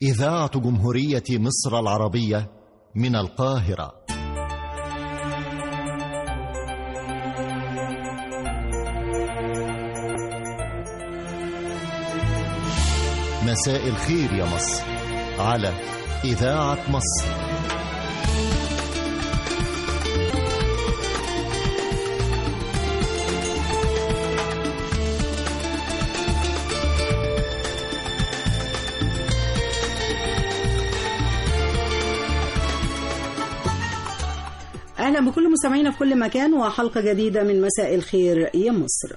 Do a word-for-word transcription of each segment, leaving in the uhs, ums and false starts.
إذاعة جمهورية مصر العربية من القاهرة. مساء الخير يا مصر على إذاعة مصر. أهلا بكل مستمعينا في كل مكان وحلقة جديدة من مساء الخير يا مصر.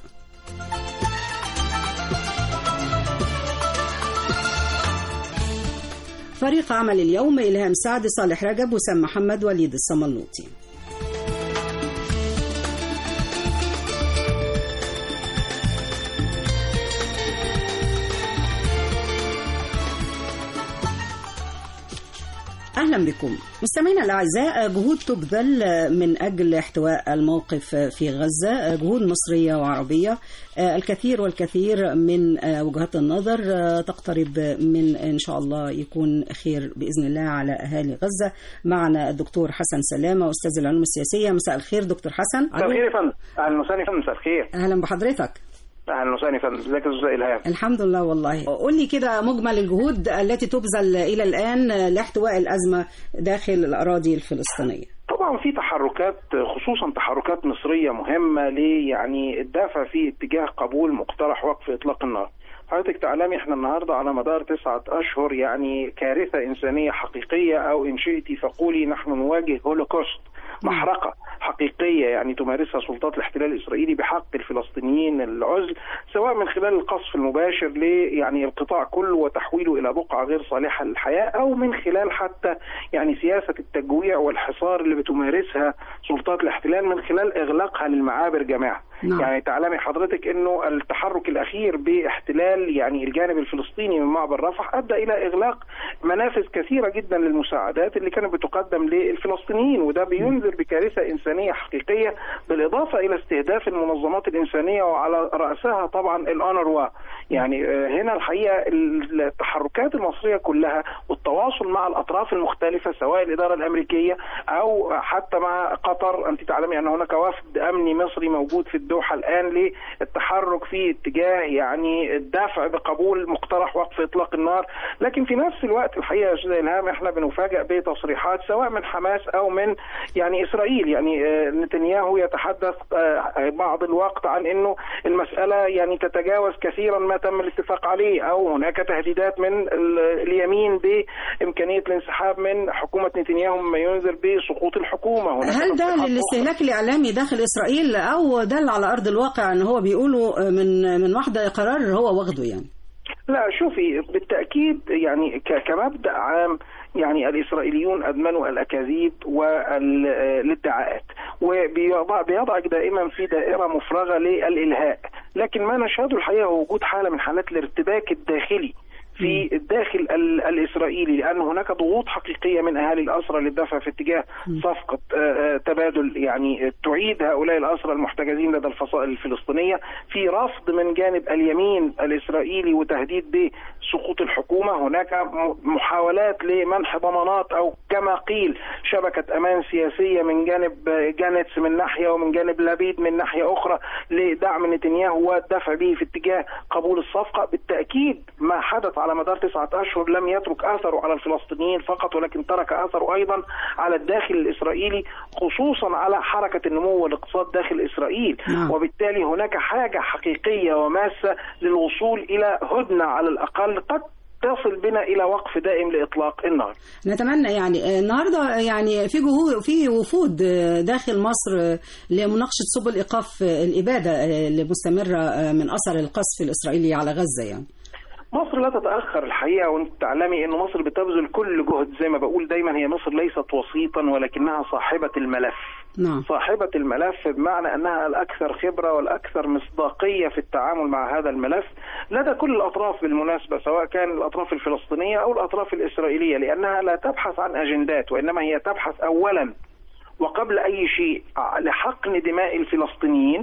فريق عمل اليوم: إلهام سعد، صالح رجب، وسام محمد، وليد الصملوطي. أهلا بكم مستمعينا الأعزاء. جهود تبذل من أجل احتواء الموقف في غزة، جهود مصرية وعربية. الكثير والكثير من وجهات النظر تقترب من إن شاء الله يكون خير بإذن الله على أهالي غزة. معنا الدكتور حسن سلامة، أستاذ العلوم السياسية. مساء الخير دكتور حسن. مساء الخير يا فندم. أهلا وسهلا يا فندم. مساء الخير. أهلا بحضرتك. اهلا وسهلا يا فندم. ازيك يا استاذ إلهام؟ الحمد لله. والله قول لي كده مجمل الجهود التي تبذل الى الان لاحتواء الازمه داخل الاراضي الفلسطينيه. طبعا في تحركات، خصوصا تحركات مصريه مهمه ليه يعني الدافع في اتجاه قبول مقترح وقف اطلاق النار. حضرتك تعلمي احنا النهارده على مدار تسعة اشهر يعني كارثه انسانيه حقيقيه، او ان شئتي فقولي نحن نواجه هولوكوست، محرقة حقيقية يعني تمارسها سلطات الاحتلال الإسرائيلي بحق الفلسطينيين العزل، سواء من خلال القصف المباشر ل يعني القطاع كله وتحويله إلى بقعة غير صالحة للحياة، أو من خلال حتى يعني سياسة التجويع والحصار اللي بتمارسها سلطات الاحتلال من خلال إغلاقها للمعابر جماعة. نعم. يعني تعلمي حضرتك إنه التحرك الأخير باحتلال يعني الجانب الفلسطيني من معبر رفح أدى إلى إغلاق منافذ كثيرة جدا للمساعدات اللي كانت بتقدم للفلسطينيين، وده بينذر بكارثة إنسانية حقيقية، بالإضافة إلى استهداف المنظمات الإنسانية وعلى رأسها طبعا الأونروا. يعني هنا الحقيقة التحركات المصرية كلها والتواصل مع الأطراف المختلفة سواء الإدارة الأمريكية أو حتى مع قطر. أنت تعلمي أن هناك وفد أمني مصري موجود في الدوحة الآن للتحرك في اتجاه يعني الدافع بقبول مقترح وقف إطلاق النار. لكن في نفس الوقت الحقيقة يا أستاذ إلهام احنا بنفاجأ بتصريحات سواء من حماس أو من يعني إسرائيل. يعني نتنياهو يتحدث بعض الوقت عن أنه المسألة يعني تتجاوز كثيرا ما تم الاتفاق عليه، أو هناك تهديدات من اليمين بإمكانية الانسحاب من حكومة نتنياهو مما ينذر بسقوط الحكومة. هل ده للاستهلاك الإعلامي داخل إسرائيل أو دل على أرض الواقع أن هو بيقولوا من من واحدة قرار هو واخده يعني؟ لا شوفي، بالتأكيد يعني كمبدأ عام يعني الإسرائيليون أدمنوا الأكاذيب والادعاءات، وبيضعك دائما في دائرة مفرغة للإلهاء. لكن ما نشهده الحقيقة هو وجود حالة من حالات الارتباك الداخلي في الداخل الإسرائيلي، لأن هناك ضغوط حقيقية من أهالي الأسرى للدفع في اتجاه صفقة تبادل يعني تعيد هؤلاء الأسرى المحتجزين لدى الفصائل الفلسطينية، في رفض من جانب اليمين الإسرائيلي وتهديد بسقوط الحكومة. هناك محاولات لمنح ضمانات أو كما قيل شبكة أمان سياسية من جانب جانتس من ناحية ومن جانب لبيد من ناحية أخرى لدعم نتنياهو والدفع به في اتجاه قبول الصفقة. بالتأكيد ما حدث على مدار تسعة أشهر لم يترك أثره على الفلسطينيين فقط، ولكن ترك أثره أيضا على الداخل الإسرائيلي، خصوصا على حركة النمو والاقتصاد داخل إسرائيل. نعم. وبالتالي هناك حاجة حقيقية وماسة للوصول إلى هدنة على الأقل قد تصل بنا إلى وقف دائم لإطلاق النار. نتمنى يعني النهارده يعني في جهود في وفود داخل مصر لمناقشة سبل إيقاف الإبادة المستمرة من أثر القصف الإسرائيلي على غزة. يعني مصر لا تتأخر الحقيقة، وانت تعلمي ان مصر بتبذل كل جهد. زي ما بقول دايما هي مصر ليست وسيطا ولكنها صاحبة الملف. نعم. صاحبة الملف بمعنى انها الاكثر خبرة والاكثر مصداقية في التعامل مع هذا الملف لدى كل الاطراف بالمناسبة، سواء كان الاطراف الفلسطينية او الاطراف الاسرائيلية، لانها لا تبحث عن اجندات وانما هي تبحث اولا وقبل اي شيء لحقن دماء الفلسطينيين.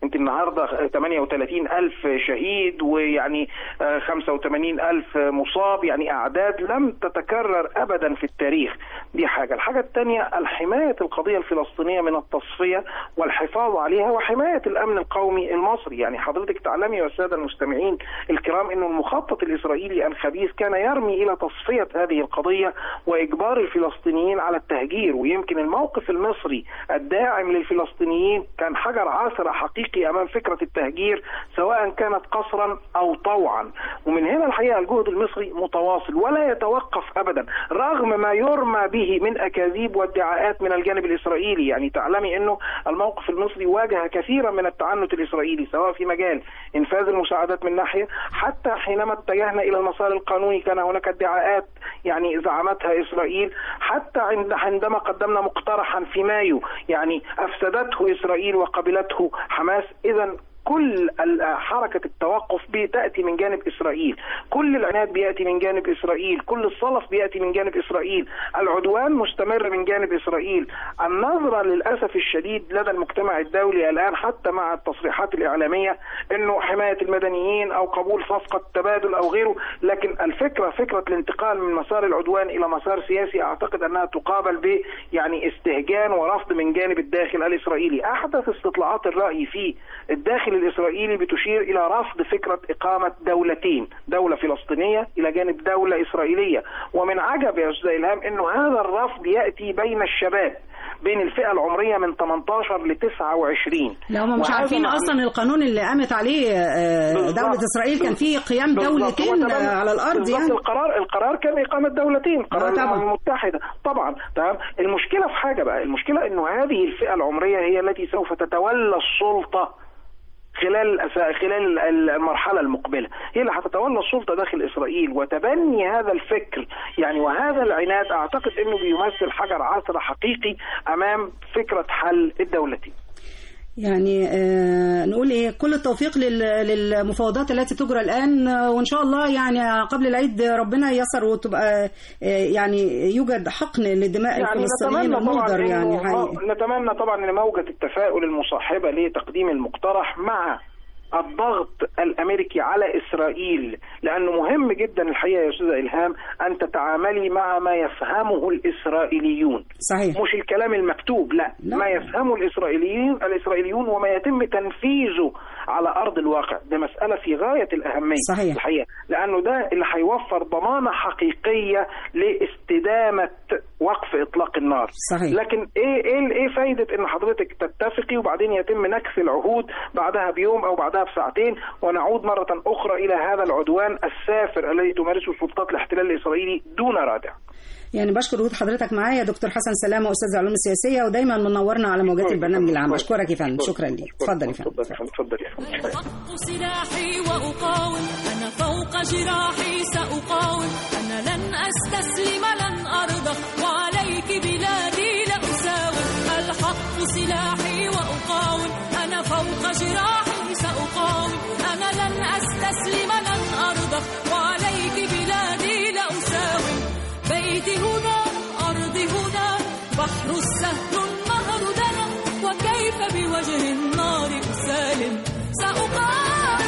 انت النهارده ثمانية وثلاثين ألف شهيد ويعني خمسة وثمانين ألف مصاب، يعني اعداد لم تتكرر ابدا في التاريخ. دي حاجه. الحاجه الثانيه الحمايه القضيه الفلسطينيه من التصفيه والحفاظ عليها وحمايه الامن القومي المصري. يعني حضرتك تعلمي والساده المستمعين الكرام انه المخطط الاسرائيلي الخبيث كان يرمي الى تصفيه هذه القضيه واجبار الفلسطينيين على التهجير، ويمكن الموقف المصري الداعم للفلسطينيين كان حجر عاثر حقيقي امام فكره التهجير سواء كانت قسرا او طوعا. ومن هنا الحقيقه الجهد المصري متواصل ولا يتوقف ابدا رغم ما يرمى به من اكاذيب وادعاءات من الجانب الاسرائيلي. يعني تعلمي انه الموقف المصري واجه كثيرا من التعنت الاسرائيلي سواء في مجال انفاذ المساعدات من ناحيه، حتى حينما اتجهنا الى المسار القانوني كان هناك ادعاءات يعني زعمتها اسرائيل، حتى عندما قدمنا مقترحا في مايو يعني افسدته اسرائيل وقبلته حماس. اذا كل حركة التوقف بتأتي من جانب إسرائيل، كل العناد بيأتي من جانب إسرائيل، كل الصلف بيأتي من جانب إسرائيل، العدوان مستمر من جانب إسرائيل. النظرة للأسف الشديد لدى المجتمع الدولي الآن حتى مع التصريحات الإعلامية أنه حماية المدنيين أو قبول صفقة تبادل أو غيره، لكن الفكرة فكرة الانتقال من مسار العدوان إلى مسار سياسي أعتقد أنها تقابل ب يعني استهجان ورفض من جانب الداخل الإسرائيلي. أحدث استطلاعات الرأي في الداخل الإسرائيلي بتشير إلى رفض فكرة إقامة دولتين، دولة فلسطينية إلى جانب دولة إسرائيلية. ومن عجب يا أستاذ إلهام أنه هذا الرفض يأتي بين الشباب بين الفئة العمرية من ثمانية عشر ل تسعة وعشرين. لا هم مش عارفين أصلا القانون اللي قامت عليه دولة إسرائيل كان فيه قيام دولتين على الأرض. يعني القرار القرار كان إقامة دولتين، قرار الأمم المتحدة طبعا. تمام. المشكلة في حاجة بقى، المشكلة أنه هذه الفئة العمرية هي التي سوف تتولى السلطة خلال خلال المرحلة المقبلة، هي اللي هتتولى السلطة داخل إسرائيل. وتبني هذا الفكر يعني وهذا العناد أعتقد أنه بيمثل حجر عاثر حقيقي أمام فكرة حل الدولتين. يعني آه نقول ايه، كل التوفيق للمفاوضات التي تجرى الان، وان شاء الله يعني قبل العيد ربنا ييسر وتبقى آه يعني يوجد حقن لدماء يعني الفلسطينيين المهدر. يعني حقيقي نتمنى طبعا ان موجة التفاؤل المصاحبة لتقديم المقترح مع الضغط الامريكي على اسرائيل، لانه مهم جدا الحقيقه يا استاذه الهام ان تتعاملي مع ما يفهمه الاسرائيليون. صحيح. مش الكلام المكتوب، لا, لا. ما يفهمه الاسرائيليين الاسرائيليون وما يتم تنفيذه على ارض الواقع، ده مساله في غايه الاهميه. صحيح. الحقيقه لانه ده اللي هيوفر ضمانه حقيقيه لاستدامه وقف اطلاق النار. صحيح. لكن ايه ايه ايه فايده ان حضرتك تتفقي وبعدين يتم نكث العهود بعدها بيوم او بعدها بساعتين ونعود مرة أخرى إلى هذا العدوان السافر الذي تمارسه سلطات الاحتلال الإسرائيلي دون رادع. يعني بشكر وجود حضرتك معايا دكتور حسن سلامة أستاذ العلوم السياسية، ودايما منورنا على موجات البرنامج العام. أشكرك يا فندم. شكرا لك. تفضل يا فندم. تفضل يا فندم. أحط سلاحي وأقاوم، أنا فوق جراحي سأقاوم، أنا لن أستسلم لن أرضى، وعليك بلادي لا أساوم. الحق سلاحي وأقاوم، أنا فوق جراحي سأقاوم، أنا لن أستسلم لن أرضى، وعليك بلادي لا أساوم. بيتي هنا أرضي هنا، بحر السهل النهر دنا، وكيف بوجه النار أسالم سأقاوم.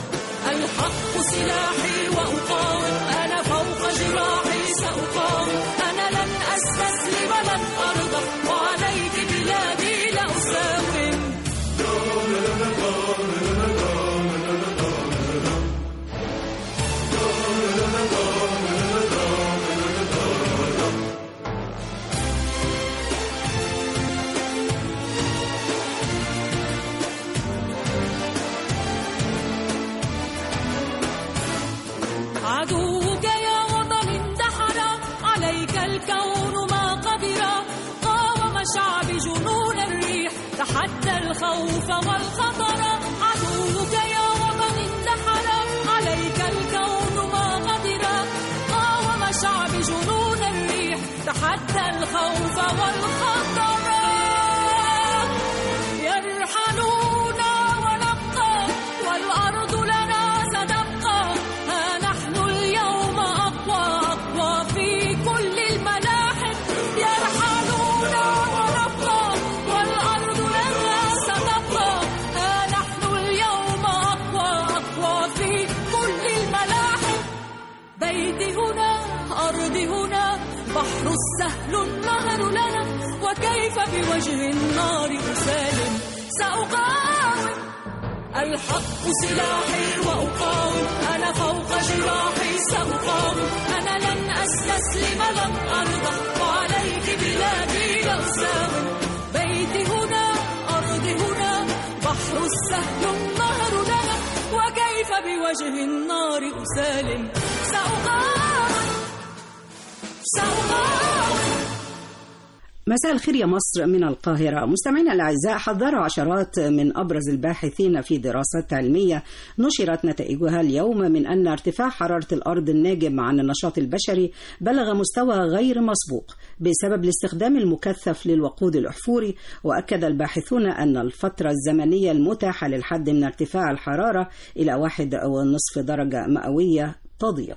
الحق سلاحي وأقاوم، أنا فوق جراحي سأقاوم، أنا لن أستسلم لن أرضى، وعليك بلادي لا أساوم. عدوك يا وطن اندحر، عليك الكون ما قدر، قاوم شعب جنون الريح، تحدى الخوف والخطر. عدوك يا وطن اندحر، عليك الكون ما قدر، قاوم شعب جنون الريح، تحدى الخوف والخطر. يرحلون ونبقى، والأرض لنا ستبقى، ها نحن اليوم أقوى أقوى في كل الملاحم. يرحلون ونبقى، والأرض لنا ستبقى، ها نحن هنا بحر السهل النهر لنا وكيف بوجه النار أسالم سأقاوم الحق سلاحي وأقاوم أنا فوق جراحي سأقاوم أنا لن أستسلم لن أرضى وعليك بلادي لأساوم بيتي هنا أرضي هنا بحر السهل النهر لنا وكيف بوجه النار أسالم سأقاوم سأقاوم. مساء الخير يا مصر من القاهرة. مستمعينا الأعزاء، حذر عشرات من أبرز الباحثين في دراسات علمية نشرت نتائجها اليوم من أن ارتفاع حرارة الأرض الناجم عن النشاط البشري بلغ مستوى غير مسبوق بسبب الاستخدام المكثف للوقود الأحفوري. وأكد الباحثون أن الفترة الزمنية المتاحة للحد من ارتفاع الحرارة إلى واحد ونصف درجة مئوية تضيق.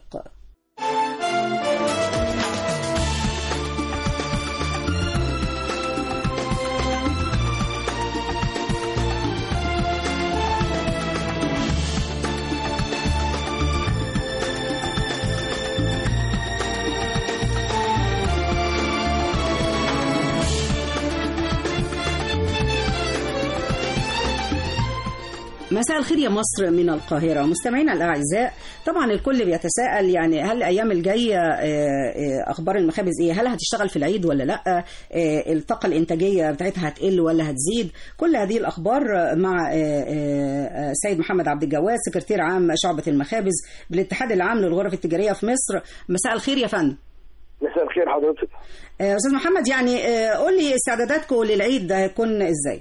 مساء الخير يا مصر من القاهرة. مستمعينا الأعزاء، طبعا الكل بيتساءل يعني هل الأيام الجاية أخبار المخابز إيه؟ هل هتشتغل في العيد ولا لأ؟ الطاقة الإنتاجية بتاعتها هتقل ولا هتزيد؟ كل هذه الأخبار مع سيد محمد عبد الجواد، سكرتير عام شعبة المخابز بالاتحاد العام للغرف التجارية في مصر. مساء الخير يا فندم. مساء الخير حضرتك. أستاذ محمد، يعني قول لي استعداداتكم للعيد ده هيكون إزاي؟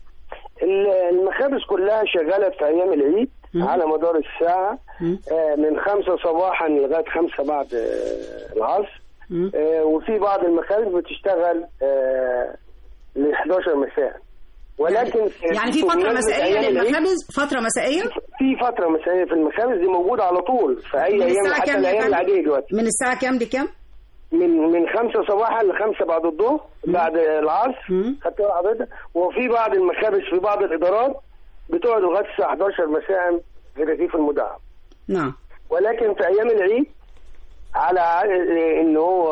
المخابز كلها شغاله في ايام العيد م- على مدار الساعه آه من خمسة صباحا لغايه خمسة بعد آه العصر. آه وفي بعض المخابز بتشتغل آه ل إحدى عشر مساء، ولكن يعني, يعني في فتره مسائيه للمخابز، فتره مسائيه في فتره مسائيه في المخابز دي موجوده على طول في اي ايام حتى الايام العاديه دلوقتي. من الساعه كام لكام؟ من من خمسة صباحا لخمسة بعد الظهر بعد العصر. خدت بالك حضرتك؟ وفي بعض المخابز في بعض الادارات بتقعد لغايه الساعه إحدى عشر مساء في رغيف المدعم. نعم. ولكن في ايام العيد على ان هو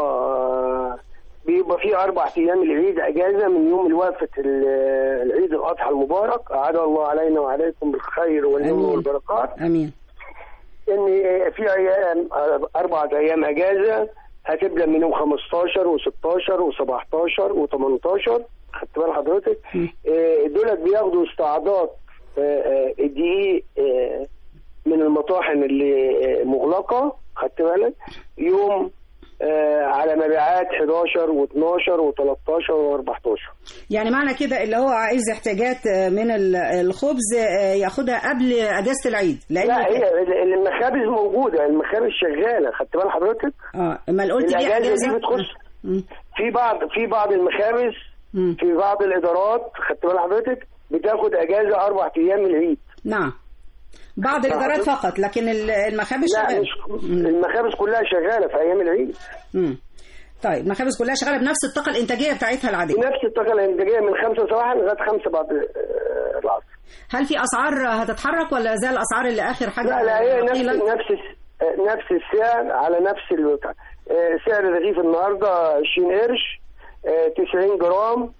بيبقى في اربع ايام العيد اجازه من يوم الوقفه العيد الاضحى المبارك، اعاد الله علينا وعليكم بالخير واليمن والبركات. امين. ان في ايام اربع ايام اجازه هتبدا من يوم خمستاشر وستاشر وسبعتاشر وتمنتاشر. خدت بال حضرتك؟ دولت بياخدوا استعاضات الدقيق من المطاحن اللي مغلقه. خدت بالك؟ يوم على مبيعات حداشر واتناشر وتلتاشر واربعتاشر. يعني معنى كده اللي هو عايز احتياجات من الخبز ياخدها قبل اجازه العيد؟ لا، هي المخابز موجوده، المخابز شغاله. خدت بال حضرتك؟ اه ما قلت دي اجازه دي بتخش في بعض في بعض المخابز م. في بعض الادارات. خدت بال حضرتك؟ بتاخد اجازه اربع ايام من العيد. نعم، بعض الادارات فقط، لكن المخابز لا مش المخابز كلها شغاله في ايام العيد. امم طيب المخابز كلها شغاله بنفس الطاقه الانتاجيه بتاعتها العاديه؟ نفس الطاقه الانتاجيه من خمسة صباحا لغايه خمسة بعد العصر. هل في اسعار هتتحرك ولا زي الاسعار اللي اخر حاجه؟ لا لا، هي نفس نفس نفس السعر على نفس الوقت. سعر رغيف النهارده عشرين قرش تسعين جرام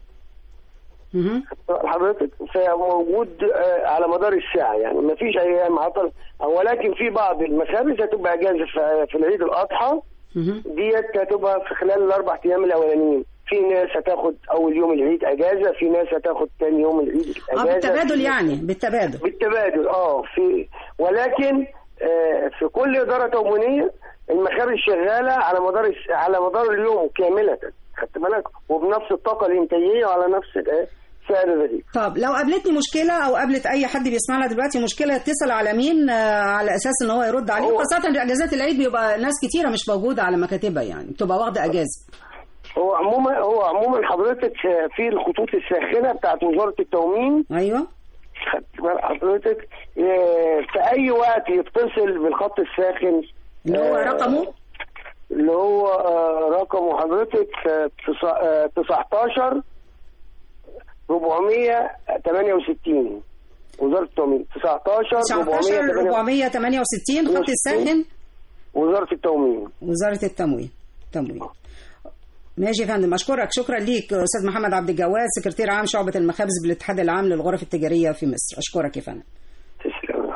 حضرتك، فموجود على مدار الساعه، يعني ما فيش ايام عطل. ولكن في بعض المخابز هتبقى اجازه في العيد الاضحى، ديت هتبقى في خلال الاربع ايام الاولانيين. في ناس هتاخد اول يوم العيد اجازه، في ناس هتاخد ثاني يوم العيد اجازه. اه بالتبادل، يعني بالتبادل بالتبادل اه في ولكن آه في كل اداره تموينيه المخابز شغاله على مدار على مدار اليوم كامله. خدت بالك؟ وبنفس الطاقه الانتاجيه وعلى نفس سعر الرغيف. طب لو قابلتني مشكله او قابلت اي حد بيسمعنا دلوقتي مشكله، اتصل على مين على اساس ان هو يرد عليه؟ خاصه في اجازات العيد بيبقى ناس كتيره مش موجوده على مكاتبها، يعني بتبقى واخده اجازه. هو عموما هو عموما حضرتك في الخطوط الساخنه بتاعت وزاره التموين. ايوه. خدت بال حضرتك؟ في اي وقت يتصل بالخط الساخن اللي هو رقمه اللي هو رقمه حضرتك تسعتاشر أربعمية تمانية وستين وزارة التموين. تسعتاشر أربعمية تمانية وستين خط الساخن وزارة التموين. وزارة التموين. تموين. ماشي يا فندم، اشكرك، شكرا ليك استاذ محمد عبد الجواد، سكرتير عام شعبة المخابز بالاتحاد العام للغرف التجارية في مصر. اشكرك يا فندم. تسلم.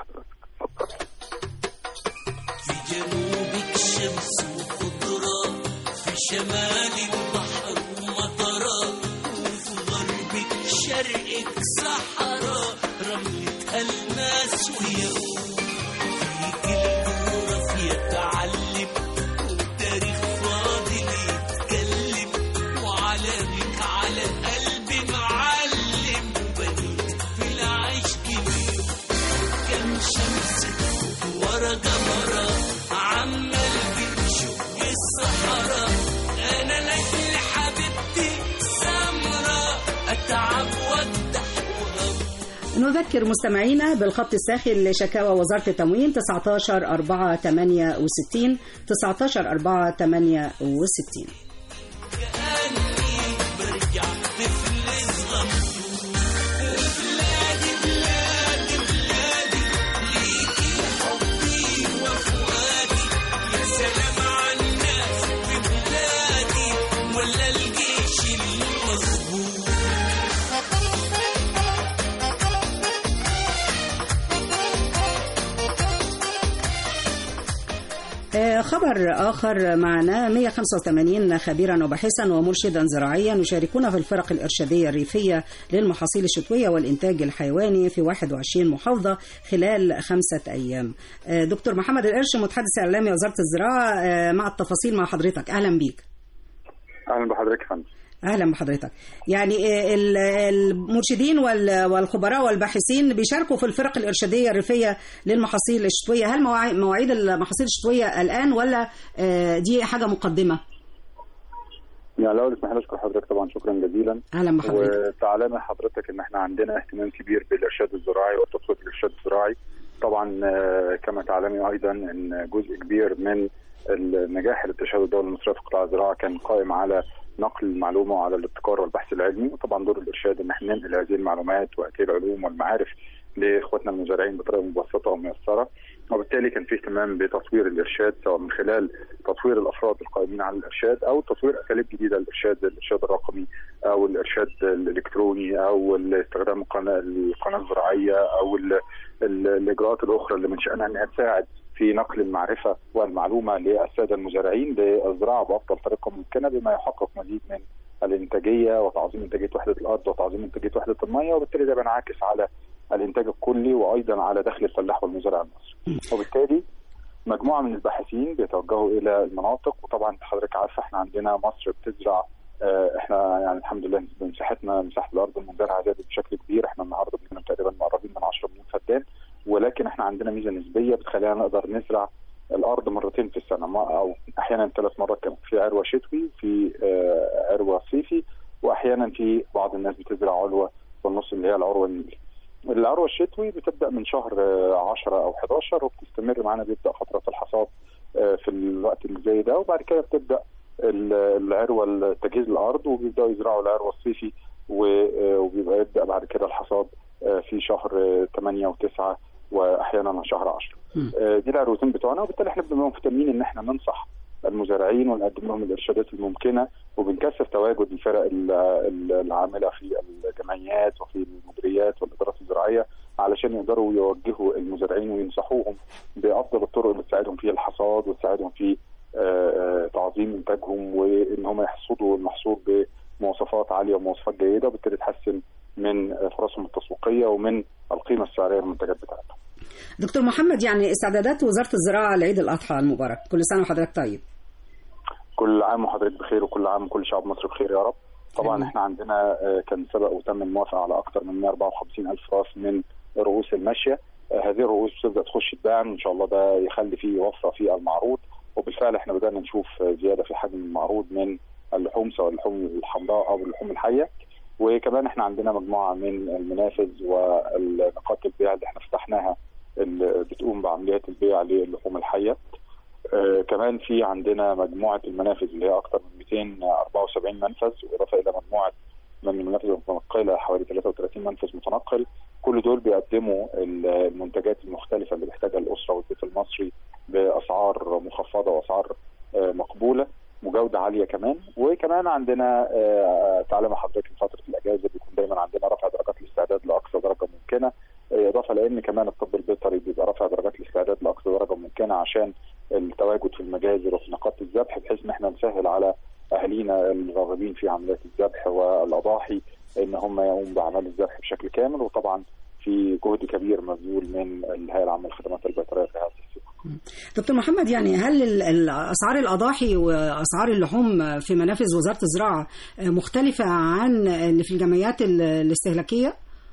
في جنوبك شمس وخضرة، في شمالك بحر ومطرة، وفي غربك شرقك صحراء، رملة ألماس وياقوت، فيك الجغرافيا تعلم والتاريخ فاضل يتكلم، وعلمك على قلبي معلم، وبنيت في العشق بيوت، كم شمس ورا قمرة عمال بتشق الصحراء، أنا لك حبيبتي سمرة أتعب وأفتح وأبكي. نذكر مستمعينا بالخط الساخن لشكاوى وزارة التموين تسعة عشر أربعة ثمانية وستين تسعة عشر أربعة ثمانية وستين. كأني برجع طفل صغير، وبلادي بلادي بلادي ليكي حبي وفؤادي، يا سلام على الناس في بلادي ولا الجيش المظبوط. خبر آخر معنا، مئة وخمسة وثمانين خبيرا وباحثا ومرشدا زراعيا يشاركون في الفرق الإرشادية الريفية للمحاصيل الشتوية والإنتاج الحيواني في واحد وعشرين محافظة خلال خمسة أيام. دكتور محمد القرش، متحدث إعلامي وزارة الزراعة، مع التفاصيل مع حضرتك. أهلا بيك. أهلا بحضرتك يا فندم. أهلا بحضرتك. يعني المرشدين والخبراء والباحثين بيشاركوا في الفرق الإرشادية الريفية للمحاصيل الشتوية، هل مواعيد المحاصيل الشتوية الآن ولا دي حاجة مقدمة؟ يعني الأول اسمح لي أشكر حضرتك طبعا، شكرا جزيلا. أهلا بحضرتك. وتعلم حضرتك إن إحنا عندنا اهتمام كبير بالإرشاد الزراعي وتطوير الإرشاد الزراعي. طبعا كما تعلمي أيضا إن جزء كبير من النجاح اللي بتشهده الدولة المصرية في قطاع الزراعة كان قائم على نقل المعلومة وعلى الابتكار والبحث العلمي، وطبعا دور الإرشاد إن احنا ننقل هذه المعلومات وهذه العلوم والمعارف لإخواتنا المزارعين بطريقة مبسطة وميسرة. وبالتالي كان في اهتمام بتطوير الإرشاد، سواء من خلال تطوير الأفراد القائمين على الإرشاد أو تطوير أساليب جديدة للإرشاد، الإرشاد الرقمي أو الإرشاد الإلكتروني أو استخدام القناة القناة الزراعية أو ال ال الإجراءات الأخرى اللي من شأنها أنها تساعد في نقل المعرفة والمعلومة للسادة المزارعين للزراعة بأفضل طريقة ممكنة، بما يحقق مزيد من الإنتاجية وتعظيم إنتاجية وحدة الأرض وتعظيم إنتاجية وحدة المياه، وبالتالي ده بينعكس على الإنتاج الكلي وأيضا على دخل الفلاح والمزارع المصري. وبالتالي مجموعة من الباحثين بيتوجهوا إلى المناطق، وطبعا حضرتك عارفة احنا عندنا مصر بتزرع اه احنا يعني الحمد لله مساحتنا مساحة الأرض المزرعة زادت بشكل كبير، احنا النهارده بنتكلم تقريبا مقربين من عشرة مليون فدان، ولكن احنا عندنا ميزة نسبية بتخلينا نقدر نزرع الأرض مرتين في السنة، أو أحيانا ثلاث مرات، كمان في عروة شتوي، في اه عروة صيفي، وأحيانا في بعض الناس بتزرع علوة في النص اللي هي العروة النيلي. العروة الشتوي بتبدأ من شهر عشرة أو إحدى عشر وبتستمر معانا، بيبدأ فترات الحصاد في الوقت اللي زي ده، وبعد كده بتبدأ العروة تجهيز الأرض وبيبدأوا يزرعوا العروة الصيفي، وبيبقى يبدأ بعد كده الحصاد في شهر ثمانية وتسعة وأحيانا شهر عشرة. دي العروتين بتوعنا، وبالتالي احنا بنبقى مهتمين إن احنا ننصح المزارعين ونقدم لهم الإرشادات الممكنة، وبنكثف تواجد الفرق العاملة في الجمعيات وفي المديريات والإدارات الزراعية علشان يقدروا يوجهوا المزارعين وينصحوهم بأفضل الطرق اللي تساعدهم في الحصاد وتساعدهم في تعظيم إنتاجهم، وإن هم يحصدوا المحصول بمواصفات عالية ومواصفات جيدة، وبالتالي تحسن من فرصهم التسويقية ومن القيمة السعرية للمنتجات بتاعتهم. دكتور محمد، يعني استعدادات وزارة الزراعة لعيد الأضحى المبارك، كل سنة وحضرتك طيب. كل عام وحضرتك بخير، وكل عام كل شعب مصر بخير يا رب. طبعا احنا عندنا كان سبق وتم الموافقة على أكثر من مئة وأربعة وخمسين ألف راس من رؤوس الماشية. هذه الرؤوس بتبدأ تخش تباع إن شاء الله، ده يخلي فيه وفرة في المعروض، وبالفعل احنا بدأنا نشوف زيادة في حجم المعروض من اللحوم، سواء اللحوم الحمراء أو اللحوم الحية. وكمان احنا عندنا مجموعة من المنافذ والنقاط البيع اللي احنا فتحناها اللي بتقوم بعمليات البيع للحوم الحية. آه كمان في عندنا مجموعة المنافذ اللي هي أكثر من مئتين وأربعة وسبعين منفذ، وإضافة إلى مجموعة من المنافذ المتنقلة حوالي ثلاثة وثلاثين منفذ متنقل. كل دول بيقدموا المنتجات المختلفة اللي بيحتاجها الأسرة والبيت المصري بأسعار مخفضة وأسعار آه مقبولة. وجوده عاليه كمان. وكمان عندنا تعلم حضرتك فتره الاجازه بيكون دايما عندنا رفع درجات الاستعداد لاقصى درجه ممكنه، اضافه لان كمان الطب البيطري بيبقى رفع درجات الاستعداد لاقصى درجه ممكنه عشان التواجد في المجازر وفي نقاط الذبح، بحيث ان احنا نسهل على اهالينا الراغبين في عمليات الذبح والاضاحي ان هم يقوموا باعمال الذبح بشكل كامل. وطبعا في جهد كبير مبذول من الهيئه العامه للخدمات البيطريه في هذا السياق. دكتور محمد، يعني هل اسعار الاضاحي واسعار اللحوم في منافذ وزاره الزراعه مختلفه عن اللي في الجمعيات الاستهلاكيه؟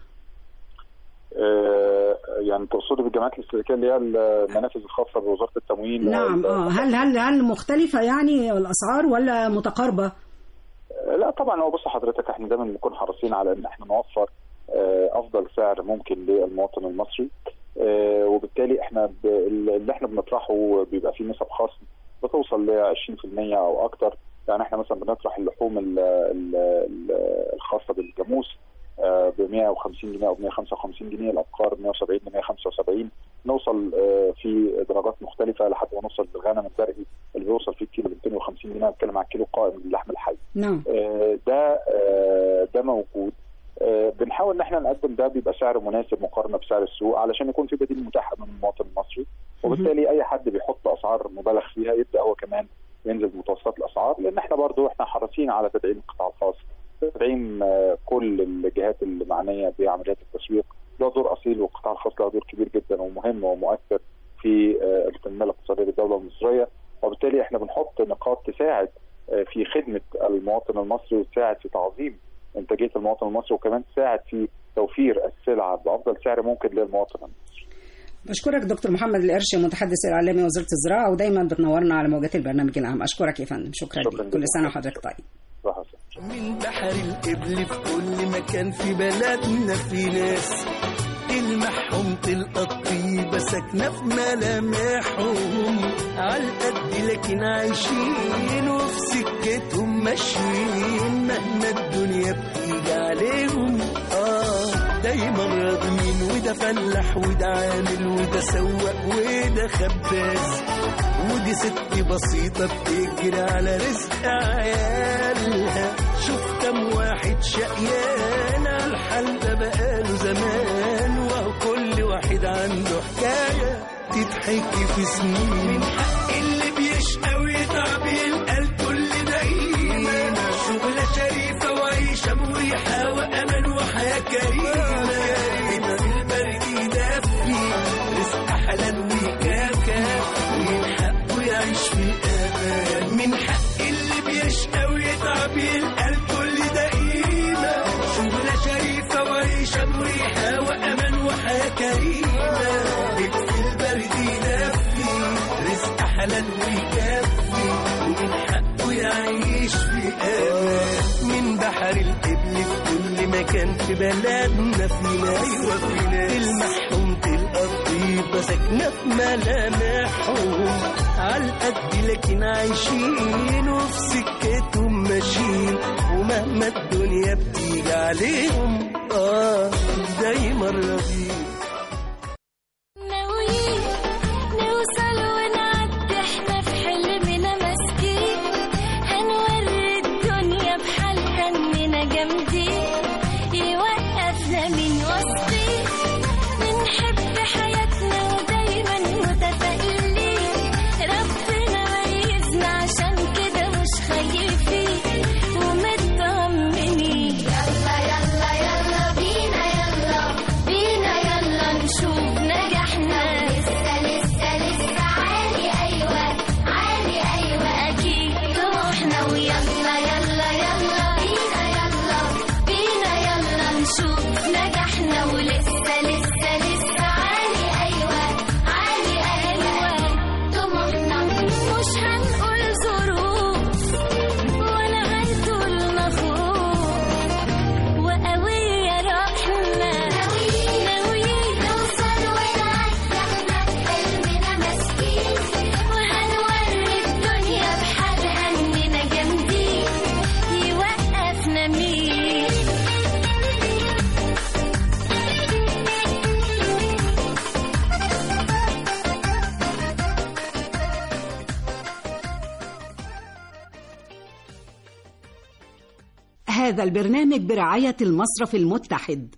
آه يعني تقصدي بالجمعيات الاستهلاكيه اللي هي المنافذ الخاصه بوزاره التموين؟ نعم. اه هل هل هل مختلفه يعني الاسعار ولا متقاربه؟ آه لا طبعا. هو بص حضرتك، احنا دايما بنكون حريصين على ان احنا نوفر آه افضل سعر ممكن للمواطن المصري، آه وبالتالي احنا اللي احنا بنطرحه بيبقى فيه نسب خصم بتوصل ل عشرين بالمية او اكتر. يعني احنا مثلا بنطرح اللحوم ال ال الخاصه بالجاموس ب مئة وخمسين جنيه او ب مئة وخمسة وخمسين جنيه، الابقار مئة وسبعين ل مئة وخمسة وسبعين، نوصل في درجات مختلفه لحد ما نوصل بالغنم البري اللي بيوصل فيه الكيلو ب مئتين وخمسين جنيه. بتكلم عن كيلو قائم للحم الحي. نعم. ده ده موجود. بنحاول ان احنا نقدم ده بيبقى سعر مناسب مقارنه بسعر السوق علشان يكون في بديل متاح من المواطن المصري، وبالتالي اي حد بيحط اسعار مبالغ فيها يبدا هو كمان ينزل بمتوسطات الاسعار، لان احنا برضو احنا حريصين على تدعيم القطاع الخاص، تدعيم كل الجهات المعنيه بعمليات التسويق. له دور اصيل، والقطاع الخاص له دور كبير جدا ومهم ومؤثر في التنميه الاقتصاديه للدوله المصريه، وبالتالي احنا بنحط نقاط تساعد في خدمه المواطن المصري وتساعد في تعظيم انتاجيه المواطن المصري، وكمان تساعد في توفير السلعه بافضل سعر ممكن للمواطن المصري. بشكرك دكتور محمد القرش، متحدث الاعلامي وزاره الزراعه، ودايما بتنورنا على موجات البرنامج العام. اشكرك يا فندم. شكرا, شكرا لك. كل سنه وحضرتك طيب. من بحر الإبل في كل مكان في بلدنا في ناس المحهم تلقى الطيبة ساكنة في ملامحهم، عالقد لكن عايشين وفي سكتهم ماشيين مهما الدنيا بتيجي عليهم. آه دايما راضيين، وده فلاح وده عامل وده سواق وده خباز، ودي ست بسيطة بتجري على رزق عيالها. شوف كم واحد شقيان عالحال ده بقاله زمان، وهو كل واحد عنده حكاية تتحكي في سنين. من حق اللي بيشقى ويتعب يلقى الكل دايما شغلة شريفة وعيشة مريحة وأمل وحياة كريمة. في البرد يدفي رزق حلال وكافي، ومن حقه يعيش في الأمان. من حق اللي بيشقى ويتعب يلقى الكل دايما شغلة شريفة وعيشة مريحة وأمان وحياة كريمة. في البرد يدفي رزق حلال ويكفي، ومن حقه يعيش في أمان. من بحر الإبل في كل مكان في بلدنا في ناس، أيوة في ناس المحهم تلقى الطيبة ساكنة في ملامحهم، عالقد لكن عايشين وفي سكتهم ماشيين، ومهما الدنيا بتيجي عليهم آه دايما راضيين. يلا يلا يلا بينا يلا هذا البرنامج برعاية المصرف المتحد.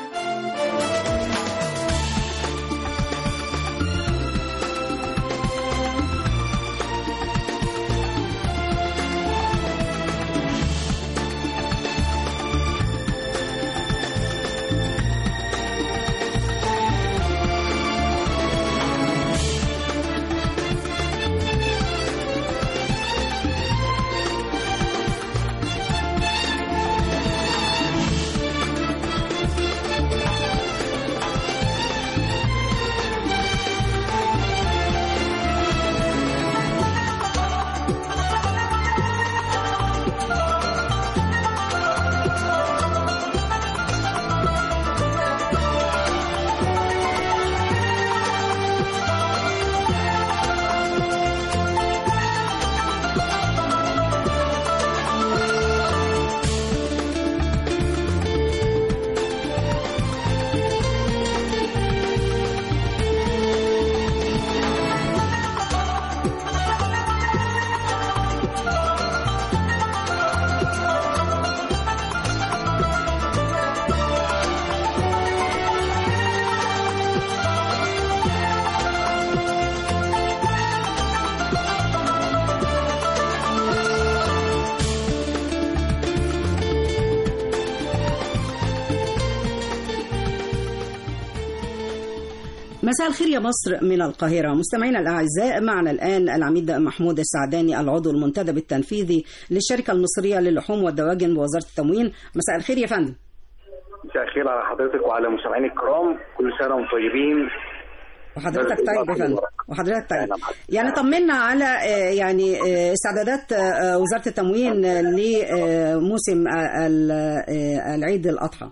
مساء الخير يا مصر من القاهرة. مستمعينا الأعزاء، معنا الآن العميد محمود السعداني العضو المنتدب التنفيذي للشركة المصرية للحوم والدواجن بوزارة التموين. مساء الخير يا فندم. مساء الخير على حضرتك وعلى مستمعينا الكرام، كل سنة وانتم طيبين. وحضرتك طيب يا فندم. وحضرتك طيب. يعني طمنا على يعني استعدادات وزارة التموين لموسم العيد الأضحى.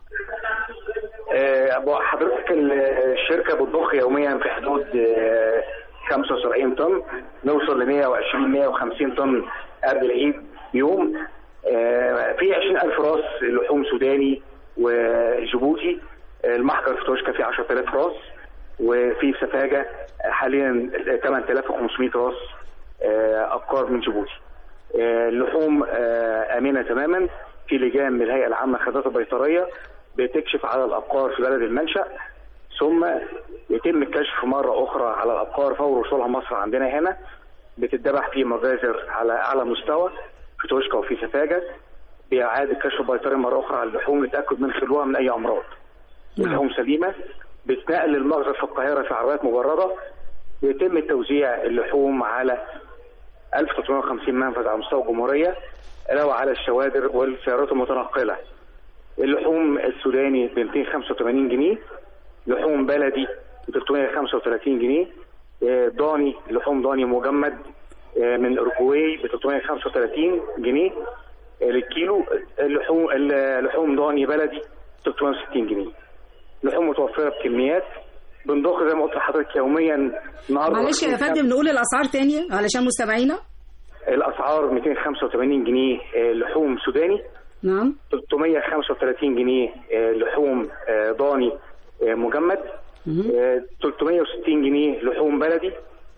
حضرتك الشركة بتضخ يوميا في حدود خمسة وسبعين طن، نوصل ل مية وعشرين مية وخمسين طن قبل العيد يوم. في عشرين ألف راس لحوم سوداني وجيبوتي. المحجر في توشكا فيه عشرة آلاف راس، وفي سفاجة حاليا ثمانية آلاف وخمسمائة راس أبقار من جيبوتي. اللحوم آمنة تماما. في لجان من الهيئة العامة للخدمات البيطرية بتكشف على الأبقار في بلد المنشأ، ثم يتم الكشف مرة أخرى على الأبقار فور وصولها مصر عندنا هنا. بتتذبح في مجازر على أعلى مستوى في توشكا وفي سفاجة، بإعادة كشف البيطري مرة أخرى على اللحوم لتأكد من خلوها من أي أمراض. اللحوم سليمة، بتنقل للمخزن في القاهرة في عربيات مبردة. بيتم توزيع اللحوم على ألف وثلاثمائة وخمسين منفذ على مستوى الجمهورية، علاوة على الشوادر والسيارات المتنقلة. اللحوم السوداني ب مئتين وخمسة وثمانين جنيه، لحوم بلدي ب ثلاثمائة وخمسة وثلاثين جنيه، ضاني لحوم ضاني مجمد من أورجواي ب ثلاثمائة وخمسة وثلاثين جنيه للكيلو، اللحوم لحوم ضاني بلدي ثلاثمائة وستين جنيه. لحوم متوفرة بكميات، بنضخ زي ما قلت لحضرتك يوميا. معلش يا فندم نقول الأسعار تاني علشان مستمعينا. الأسعار مئتين وخمسة وثمانين جنيه لحوم سوداني، نعم، ثلاثمائة وخمسة وثلاثين جنيه لحوم ضاني مجمد، ثلاثمائة وستين جنيه لحوم بلدي،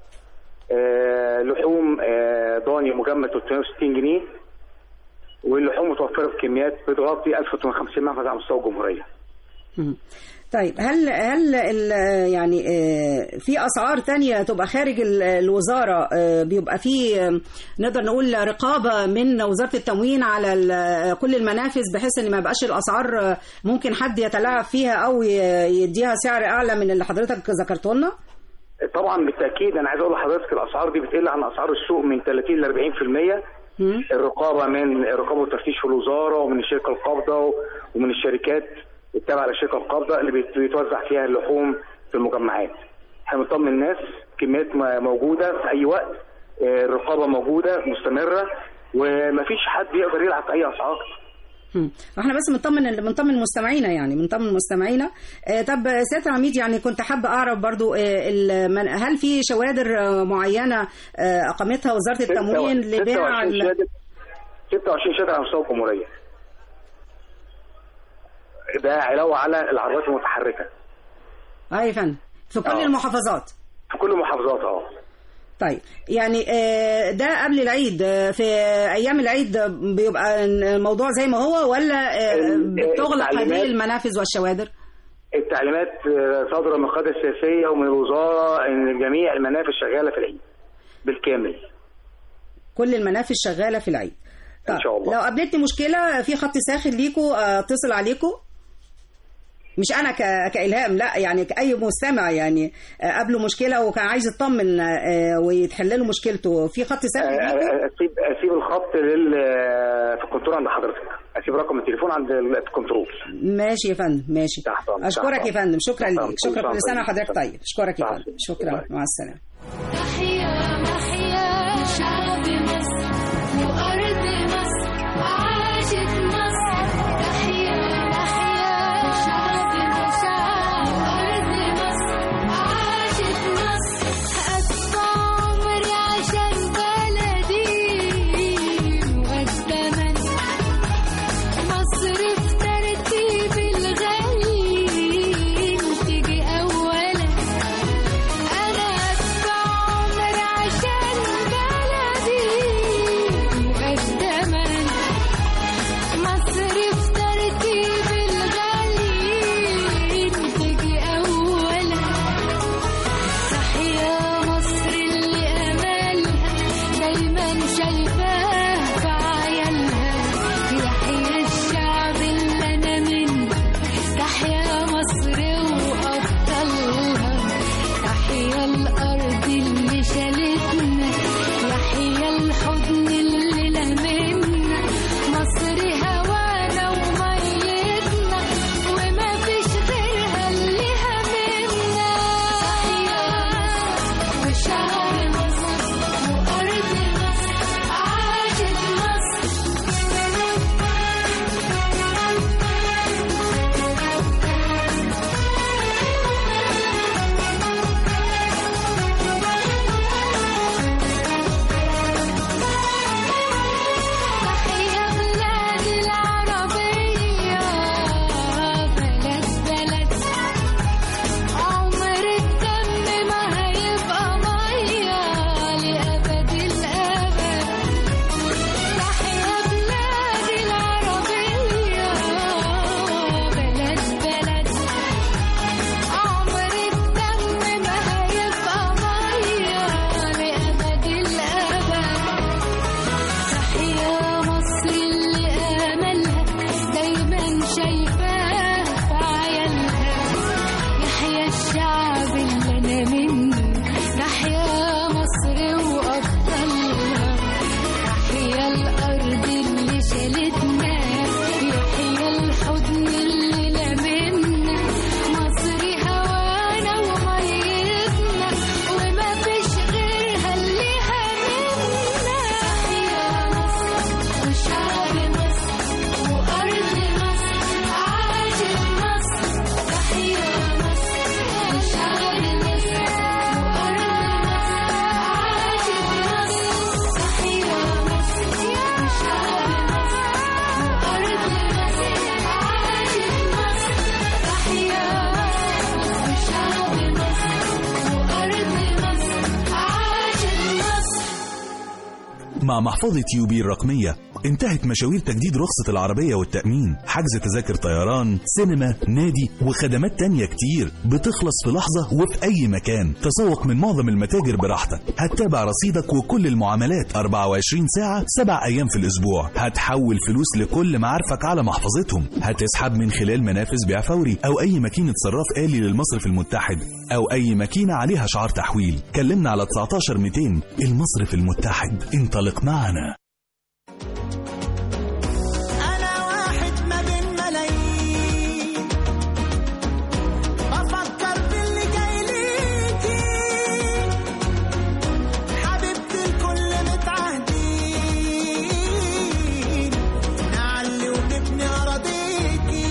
لحوم ضاني مجمد ثلاثمائة وستين جنيه، واللحوم متوفرة بكميات بتغطي ألف وثلاثمائة وخمسين منفذ على مستوى الجمهورية. طيب هل هل يعني في اسعار تانية تبقى خارج الوزاره، بيبقى في نقدر نقول رقابه من وزاره التموين على كل المنافذ، بحيث ان ما يبقاش الاسعار ممكن حد يتلاعب فيها او يديها سعر اعلى من اللي حضرتك ذكرته لنا؟ طبعا بالتاكيد. انا عايز اقول لحضرتك الاسعار دي بتقل عن اسعار السوق من ثلاثين ل أربعين بالمئة. الرقابه من الرقابه والتفتيش في الوزاره ومن الشركه القابضه ومن الشركات التابعه للشركه القابضه اللي بيتوزع فيها اللحوم في المجمعات. احنا بنطمن الناس كميات موجوده في اي وقت، الرقابه موجوده مستمره، ومفيش حد يقدر يلعب في اي اسعار. احنا بس بنطمن بنطمن مستمعينا، يعني بنطمن مستمعينا. اه طب سياده العميد، يعني كنت حابه اعرف برضو اه هل في شوادر معينه اه اقامتها وزاره التموين لبيع ستة وعشرين شادر على مستوى الجمهوريه. ده علاوه على العربيات المتحركه. اه يا فندم، في كل أوه. المحافظات. في كل المحافظات اه. طيب يعني ده قبل العيد، في ايام العيد بيبقى الموضوع زي ما هو ولا بتغلق هذه المنافذ والشوادر؟ التعليمات صادره من القياده السياسيه ومن الوزاره ان جميع المنافذ شغاله في العيد بالكامل. كل المنافذ شغاله في العيد. طيب ان شاء الله. لو قابلتني مشكله في خط ساخن ليكوا اتصل عليكم؟ مش انا كإلهام، لا يعني كأي مستمع يعني قابله مشكله وكان عايز يطمن ويتحل له مشكلته، في خط ساخن ليكوا؟ اسيب اسيب الخط لل في الكنترول عند حضرتك، اسيب رقم التليفون عند الكنترول. ماشي يا فندم، ماشي. اشكرك يا فندم، شكرا ليك، شكرا، كل سنه وحضرتك طيب. اشكرك يا فندم، شكرا، مع السلامه. تحية تحية شعب مصر وأرض مصر وعاشت مصر. تحية تحية شعب مصر وأرض مصر وعاشت مصر. أدفع عمري عشان بلدي مقدما، مصر في ترتيب الغالي تيجي أولا. أنا أدفع عمري عشان بلدي مقدما، مصر في ترتيب الغالي تيجي أولا. تحيا مصر اللي أملها دايما شايفاه في عيالها. يحيى الشعب اللي أنا منه، تحيا مصر وأبطالها. تحيا الأرض اللي شالتنا، يحيا الحضن اللي لمنا. مصر هوانا وميتنا وما فيش غيرها اللي همنا. تحيا وشعب مصر وأرض مصر عاشت مصر. تحيا بلاد العربية بلد بلد، عمر الدم ما هيبقى مية لأبد الأبد. تحيا بلاد العربية بلد بلد، عمر الدم ما هيبقى مية لأبد الأبد. تحيا مصر اللي آملها دايما شايفاه في عيالها. يحيى الشعب اللي أنا منه، تحيا مصر وأبطالها. تحيا الأرض اللي شالتنا، يحيا الحضن اللي لمنا. مصر هوانا وميتنا وما فيش غيرها اللي همنا. تحيا مصر وشعب مصر وأرض مصر عاشت مصر. تحيا مصر وشعب مصر وأرض مصر عاشت مصر. تحيا مصر وشعب مصر وأرض مصر عاشت مصر. تحيا وشعب مصر وأرض مصر عاشت مصر. مع محفظة يوبي الرقمية انتهت مشاوير تجديد رخصة العربية والتأمين، حجز تذاكر طيران، سينما، نادي وخدمات تانية كتير بتخلص في لحظة وفي أي مكان. تسوق من معظم المتاجر براحتك، هتتابع رصيدك وكل المعاملات أربعة وعشرين ساعة سبع أيام في الأسبوع. هتحول فلوس لكل معارفك على محفظتهم، هتسحب من خلال منافذ بيع فوري أو أي ماكينة صراف آلي للمصرف المتحد أو أي ماكينة عليها شعار تحويل. كلمنا على تسعتاشر مئتين. المصرف المتحد، انطلق معنا. أنا واحد ما بين ملايين، بفكر باللي جاي ليكي. حبيبتي الكل متعهدين، نعلي ونبني أراضيكي.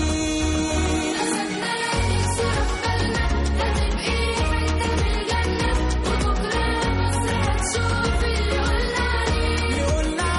تبقي حتة من الجنة وبكرة مصر هتشوف اللي قلنا عليه.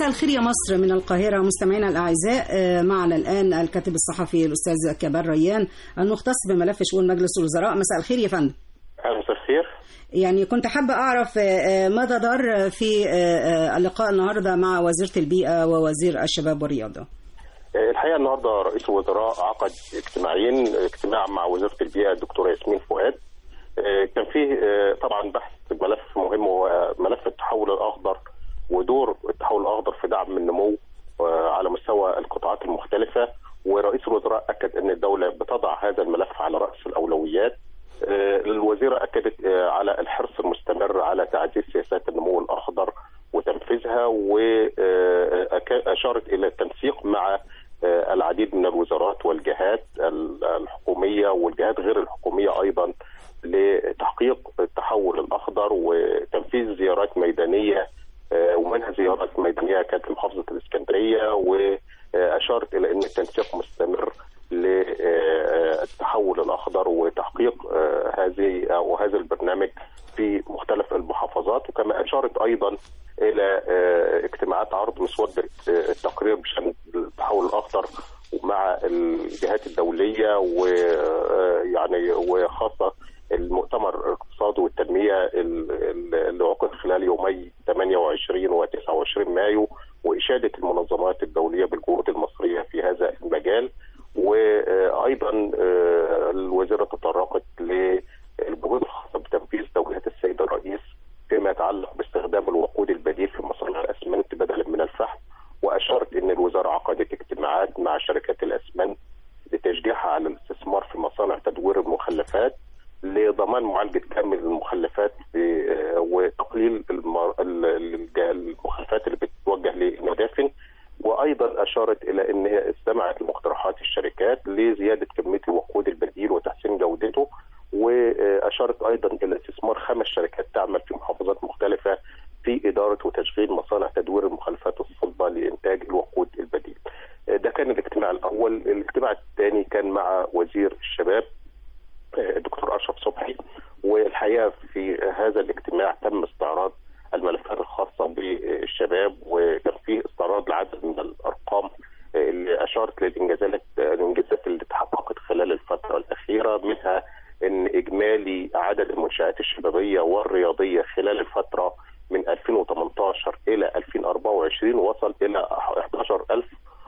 مساء الخير يا مصر من القاهرة. مستمعينا الأعزاء، معنا الآن الكاتب الصحفي الأستاذ كمال ريان المختص بملف شؤون مجلس الوزراء. مساء الخير يا فندم. مساء الخير. يعني كنت حابة أعرف ماذا دار في اللقاء النهاردة مع وزيرة البيئة ووزير الشباب والرياضة. الحقيقة النهاردة رئيس الوزراء عقد اجتماعين، اجتماع مع وزيرة البيئة الدكتورة ياسمين فؤاد. كان فيه طبعا بحث ملف مهم هو ملف التحول الأخضر ودور التحول الأخضر في دعم النمو على مستوى القطاعات المختلفة، ورئيس الوزراء أكد أن الدولة بتضع هذا الملف على رأس الأولويات. الوزيرة أكدت على الحرص المستمر على تعزيز سياسات النمو الأخضر وتنفيذها، وأشارت إلى التنسيق مع العديد من الوزارات والجهات الحكومية والجهات غير الحكومية أيضا لتحقيق التحول الأخضر وتنفيذ زيارات ميدانية، ومنها زيارات ميدانية كانت لمحافظة الإسكندرية، وأشارت إلى أن التنسيق مستمر للتحول الأخضر وتحقيق هذه أو هذا البرنامج في مختلف المحافظات. وكما أشارت أيضا إلى اجتماعات عرض مسودة التقرير بشأن التحول الأخضر مع الجهات الدولية، ويعني وخاصة المؤتمر الاقتصادي والتنمية اللي عقد خلال يومي ثمانية وعشرين و تسعة وعشرين مايو، وإشادة المنظمات الدولية بالجهود المصرية في هذا المجال. وأيضا الوزيرة تطرقت للجهود الخاصة بتنفيذ توجيهات السيد الرئيس فيما يتعلق باستخدام الوقود البديل في مصانع الأسمنت بدلا من الفحم، وأشارت أن الوزارة عقدت اجتماعات مع شركات الأسمنت لتشجيعها على الاستثمار في مصانع تدوير المخلفات لضمان معالجة كامل المخلفات وتقليل المخلفات اللي بتتوجه للمدافن. وأيضا أشارت إلى أن استمعت لمقترحات الشركات لزيادة كمية الوقود البديل وتحسين جودته، وأشارت أيضا إلى استثمار خمس شركات تعمل في محافظات مختلفة في إدارة وتشغيل مصانع تدوير المخلفات الصلبة لإنتاج الوقود البديل. ده كان الاجتماع الأول. الاجتماع الثاني كان مع وزير الشباب الدكتور أشرف صبحي، والحقيقة في هذا الاجتماع تم استعراض الملفات الخاصة بالشباب، وكان فيه استعراض لعدد من الأرقام اللي أشارت للإنجازات الإنجازات اللي تحققت خلال الفترة الأخيرة، منها أن إجمالي عدد المنشآت الشبابية والرياضية خلال الفترة من ألفين وثمانية عشر إلى ألفين وأربعة وعشرين وصل إلى أحد عشر ألف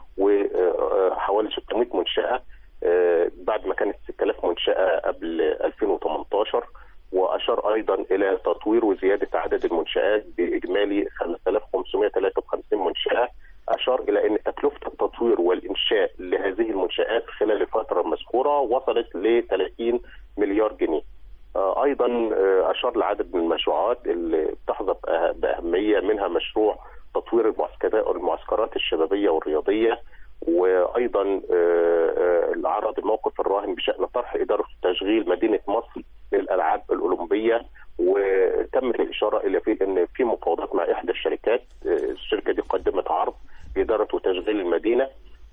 وحوالي ستمائة منشأة، بعد ما كانت ستة آلاف منشأة قبل ألفين وثمانية عشر. وأشار أيضا إلى تطوير وزيادة عدد المنشآت بإجمالي خمسة آلاف وخمسمائة وثلاثة وخمسين منشأة. أشار إلى أن تكلفة التطوير والإنشاء لهذه المنشآت خلال الفترة المذكورة وصلت ل ثلاثين مليار جنيه. أيضا أشار لعدد من المشروعات اللي بتحظى بأهمية، منها مشروع تطوير المعسكرات الشبابية والرياضية، وأيضا عرض الموقف الراهن بشأن طرح إدارة تشغيل مدينة مصر للألعاب الأولمبية، وتمت الإشارة إلى في أن في مفاوضات مع إحدى الشركات. الشركة دي قدمت عرض لإدارة وتشغيل المدينة،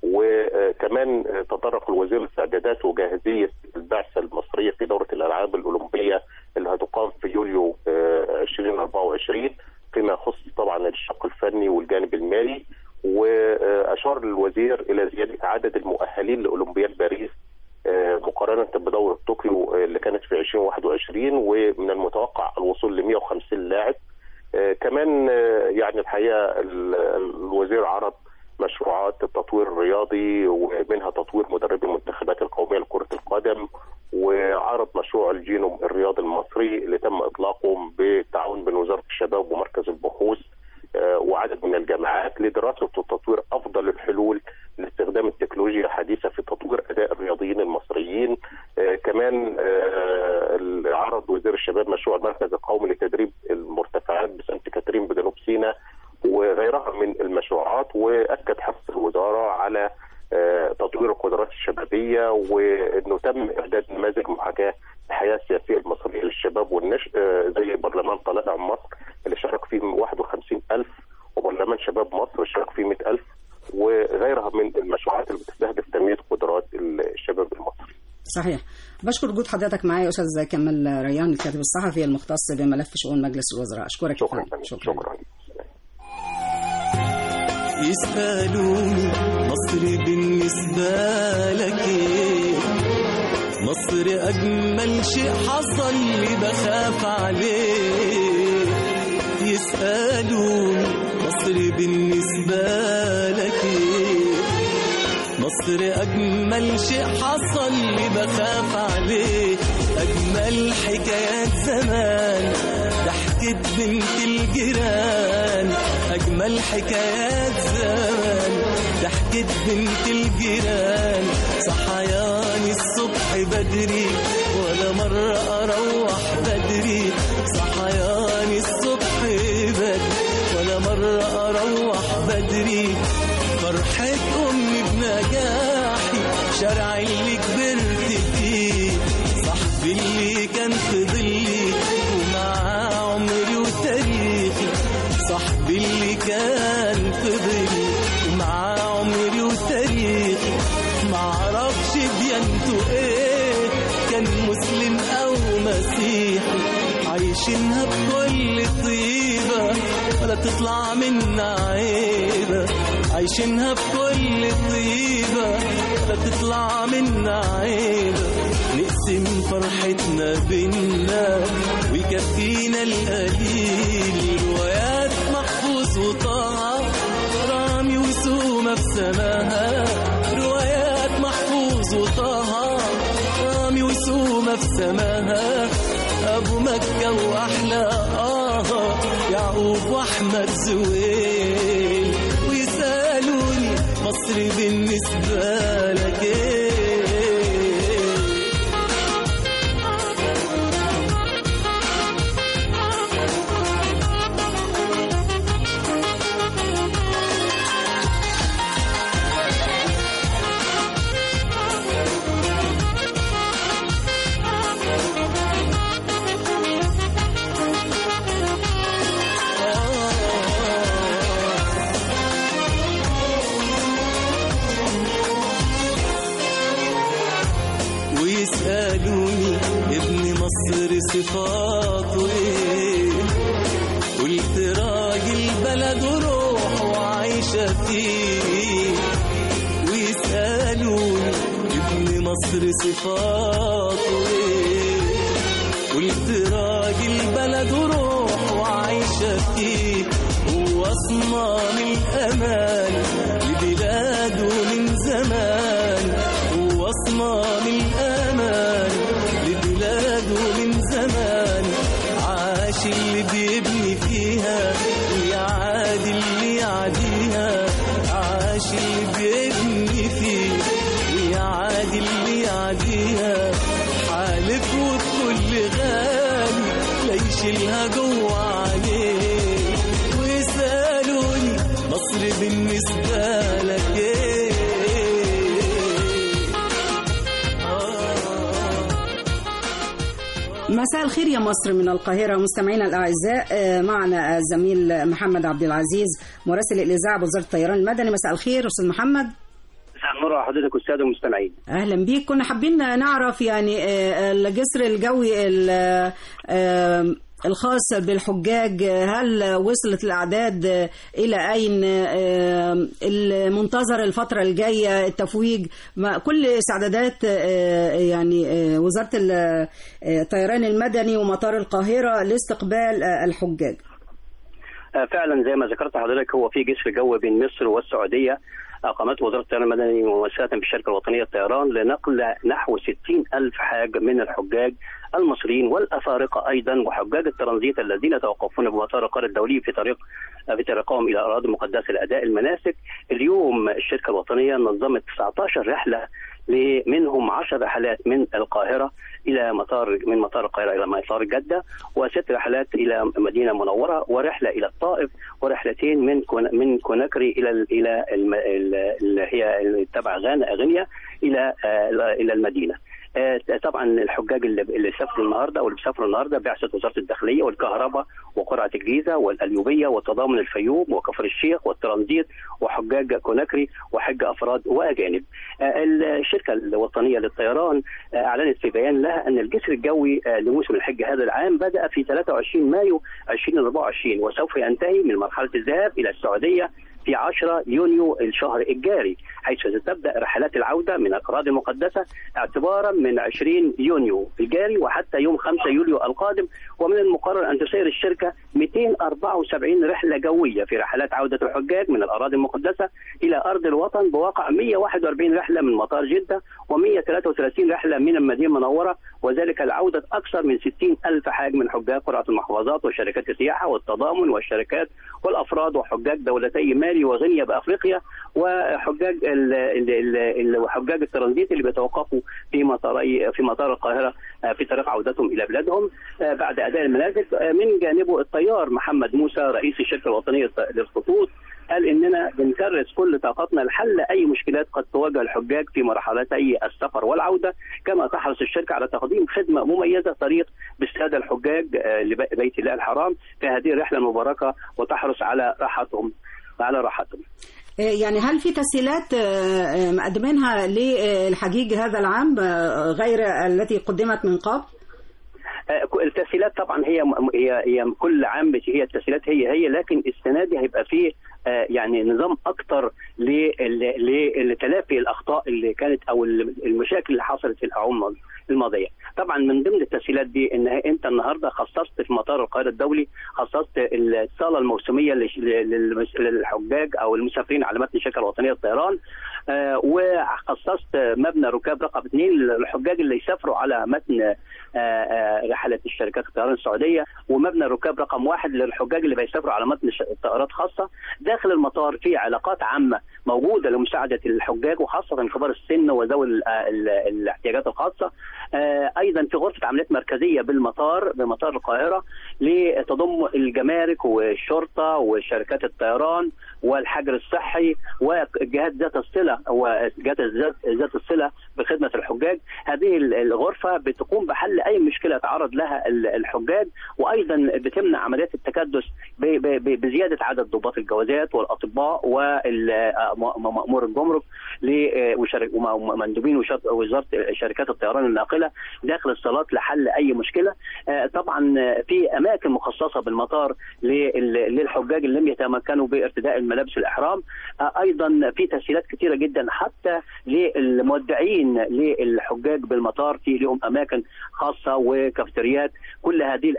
وكمان تطرق الوزير لاستعدادات وجاهزية البعثة المصرية في دورة الألعاب الأولمبية اللي هتقام في يوليو ألفين وأربعة وعشرين فيما يخص طبعا الشق الفني والجانب المالي. وأشار الوزير إلى زيادة عدد المؤهلين لأولمبياد باريس مقارنة بدورة طوكيو اللي كانت في ألفين وواحد وعشرين، ومن المتوقع الوصول ل مائة وخمسين لاعب. كمان يعني الحقيقة الوزير عرض مشروعات التطوير الرياضي، ومنها تطوير مدربي المنتخبات القومية لكرة القدم، وعرض مشروع الجينوم الرياضي المصري اللي تم إطلاقه بالتعاون بين وزارة الشباب ومركز البحوث وعدد من الجامعات لدراسة وتطوير أفضل الحلول لاستخدام التكنولوجيا الحديثة في تطوير أداء الرياضيين المصريين. آه كمان آه عرض وزير الشباب مشروع المركز القومي لتدريب المرتفعات بسانت كاترين بجنوب سيناء وغيرها من المشروعات، وأكد حرص الوزارة على آه تطوير القدرات الشبابية، وأنه تم إعداد نماذج محاكاة الحياة السياسية المصرية للشباب والنشء آه زي برلمان طلائع مصر اللي شارك فيه واحد وخمسين ألف، وبرلمان شباب مصر شارك فيه مئة ألف، وغيرها من المشروعات اللي بتستهدف تنمية قدرات الشباب المصري. صحيح. بشكر وجود حضرتك معايا أستاذ كمال ريان الكاتب الصحفي المختص بملف شؤون مجلس الوزراء. أشكرك. شكرا. شكرا. شكرا. يسألوني مصر بالنسبة لك ايه؟ مصر أجمل شيء حصل لي بخاف عليه. يسألوني مصر بالنسبة لك ايه؟ مصر أجمل شيء حصل لي بخاف عليه. أجمل حكايات زمان ضحكت بنت الجيران. أجمل حكايات زمان ضحكت بنت الجيران. صحياني الصبح بدري ولا مرة أروح بدري. صحياني الصبح بدري ولا مرة أروح بدري. فرحة أمي بنجاحي شارع اللي كبرت فيه. صاحبي اللي كان في ظلي ومعاه عمري وتاريخي. صاحبي اللي كان في ظلي ومعاه عمري وتاريخي. معرفش ديانته ايه، كان مسلم او مسيحي. عايشينها بكل طيبة ولا تطلع منا عيبة. عايشينها بكل طيبة ولا تطلع منا عيبة. نقسم فرحتنا بينا ويكفينا القليل. روايات محفوظ وطه رامي وسومة في سماها. روايات محفوظ وطه رامي وسومة في سماها. أبو مكة وأحلى آه يعقوب وأحمد زويل. ويسألوني مصر بالنسبة لك إيه؟ ويسألوني ابن مصر صفاته ايه؟ قلت راجل بلد وروح وعايشة فيه. ويسألوني ابن مصر صفاته ايه؟ قلت راجل بلد وروح وعايشة فيه. هو صمام الأمان لبلاده من زمان. هو صمام الأمان لبلاده من زمان. عاش اللي بيبني فيها ويعادي اللي يعديها. عاش اللي بيبني فيها ويعادي اللي يعديها. حالف وبكل غالي لا يشيلها جوه عليه. ويسألوني مصر بالنسبة لك ايه؟ مساء الخير يا مصر من القاهرة. مستمعينا الأعزاء، معنا الزميل محمد عبد العزيز مراسل الإذاعة بوزارة الطيران المدني. مساء الخير أستاذ محمد. مساء النور على حضرتك والسادة المستمعين. أهلا بيك. كنا حابين نعرف يعني الجسر الجوي الخاص بالحجاج، هل وصلت الأعداد إلى أين؟ المنتظر الفترة الجاية التفويج، كل استعدادات يعني وزارة الطيران المدني ومطار القاهرة لاستقبال الحجاج. فعلا زي ما ذكرت حضرتك، هو في جسر جو بين مصر والسعودية أقامته وزارة الطيران المدني ممثلة بالشركة الوطنية للطيران لنقل نحو ستين ألف حاج من الحجاج المصريين والأفارقة أيضا وحجاج الترانزيت الذين يتوقفون بمطار القاهرة الدولي في طريق في طريقهم إلى الأراضي المقدسة لأداء المناسك. اليوم الشركة الوطنية نظمت تسعة عشر رحلة، منهم عشر رحلات من القاهرة إلى مطار من مطار القاهرة إلى مطار جدة، وست رحلات إلى مدينة منورة، ورحلة إلى الطائف، ورحلتين من من كوناكري إلى إلى اللي هي تبع غانا غينيا إلى إلى المدينة. طبعا الحجاج اللي سافروا النهارده او اللي بيسافروا النهارده بعثه وزاره الداخليه والكهرباء وقرعه الجيزه والقليوبيه والتضامن الفيوم وكفر الشيخ والترانزيت وحجاج كوناكري وحج افراد واجانب. الشركه الوطنيه للطيران اعلنت في بيان لها ان الجسر الجوي لموسم الحج هذا العام بدا في ثلاثة وعشرين مايو ألفين وأربعة وعشرين وسوف ينتهي من مرحله الذهاب الى السعوديه في عشرة يونيو الشهر الجاري، حيث ستبدأ رحلات العودة من الأراضي المقدسة اعتبارا من عشرين يونيو الجاري وحتى يوم خمسة يوليو القادم. ومن المقرر أن تسير الشركة مئتين وأربعة وسبعين رحلة جوية في رحلات عودة الحجاج من الأراضي المقدسة إلى أرض الوطن، بواقع مئة وواحد وأربعين رحلة من مطار جدة ومئة وثلاثة وثلاثين رحلة من المدينة المنورة، وذلك لعودة أكثر من ستين ألف حاج من حجاج قرعة المحافظات وشركات السياحة والتضامن والشركات والأفراد وحجاج دولتي مالي وغينيا بأفريقيا، وحجاج وحجاج الترانزيت اللي بيتوقفوا في مطاري في مطار القاهرة في طريق عودتهم إلى بلادهم بعد أداء المناسك. من جانبه الطيار محمد موسى رئيس الشركة الوطنية للخطوط قال إننا بنكرس كل طاقتنا لحل أي مشكلات قد تواجه الحجاج في مرحلتي السفر والعودة، كما تحرص الشركة على تقديم خدمة مميزة طريق بالسادة الحجاج لبيت الله الحرام في هذه الرحلة المباركة، وتحرص على راحتهم على راحتهم. يعني هل في تسهيلات مقدمينها للحجيج هذا العام غير التي قدمت من قبل؟ التسهيلات طبعا هي هي هي كل عام هي التسهيلات هي هي لكن السنه دي هيبقى فيه يعني نظام اكتر لتلافي الاخطاء اللي كانت او المشاكل اللي حصلت في الاعوام الماضيه. طبعا من ضمن التسهيلات دي ان انت النهارده خصصت في مطار القاهره الدولي خصصت الصاله الموسميه للحجاج او المسافرين على متن الشركه الوطنيه للطيران، وخصصت مبنى ركاب رقم اثنين للحجاج اللي يسافروا على متن رحله الشركات الطيران السعوديه، ومبنى ركاب رقم واحد للحجاج اللي بيسافروا على متن طائرات خاصه. داخل المطار في علاقات عامه موجوده لمساعده الحجاج وخاصه كبار السن وذوي الاحتياجات الخاصه. ايضا في غرفه عمليات مركزيه بالمطار بمطار القاهره لتضم الجمارك والشرطه وشركات الطيران والحجر الصحي والجهات ذات الصله وجهات ذات الصله بخدمه الحجاج. هذه الغرفه بتقوم بحل اي مشكله تعرض لها الحجاج، وايضا بتمنع عمليات التكدس بزياده عدد ضباط الجوازات والاطباء ومأمور الجمرك ومندوبين وزاره شركات الطيران الناقله داخل الصالات لحل اي مشكله. طبعا في اماكن مخصصه بالمطار للحجاج اللي لم يتمكنوا بارتداء الملابس الاحرام. ايضا في تسهيلات كثيره جدا حتى للمودعين للحجاج بالمطار، في لهم اماكن خاصه وكافتريات. كل هذه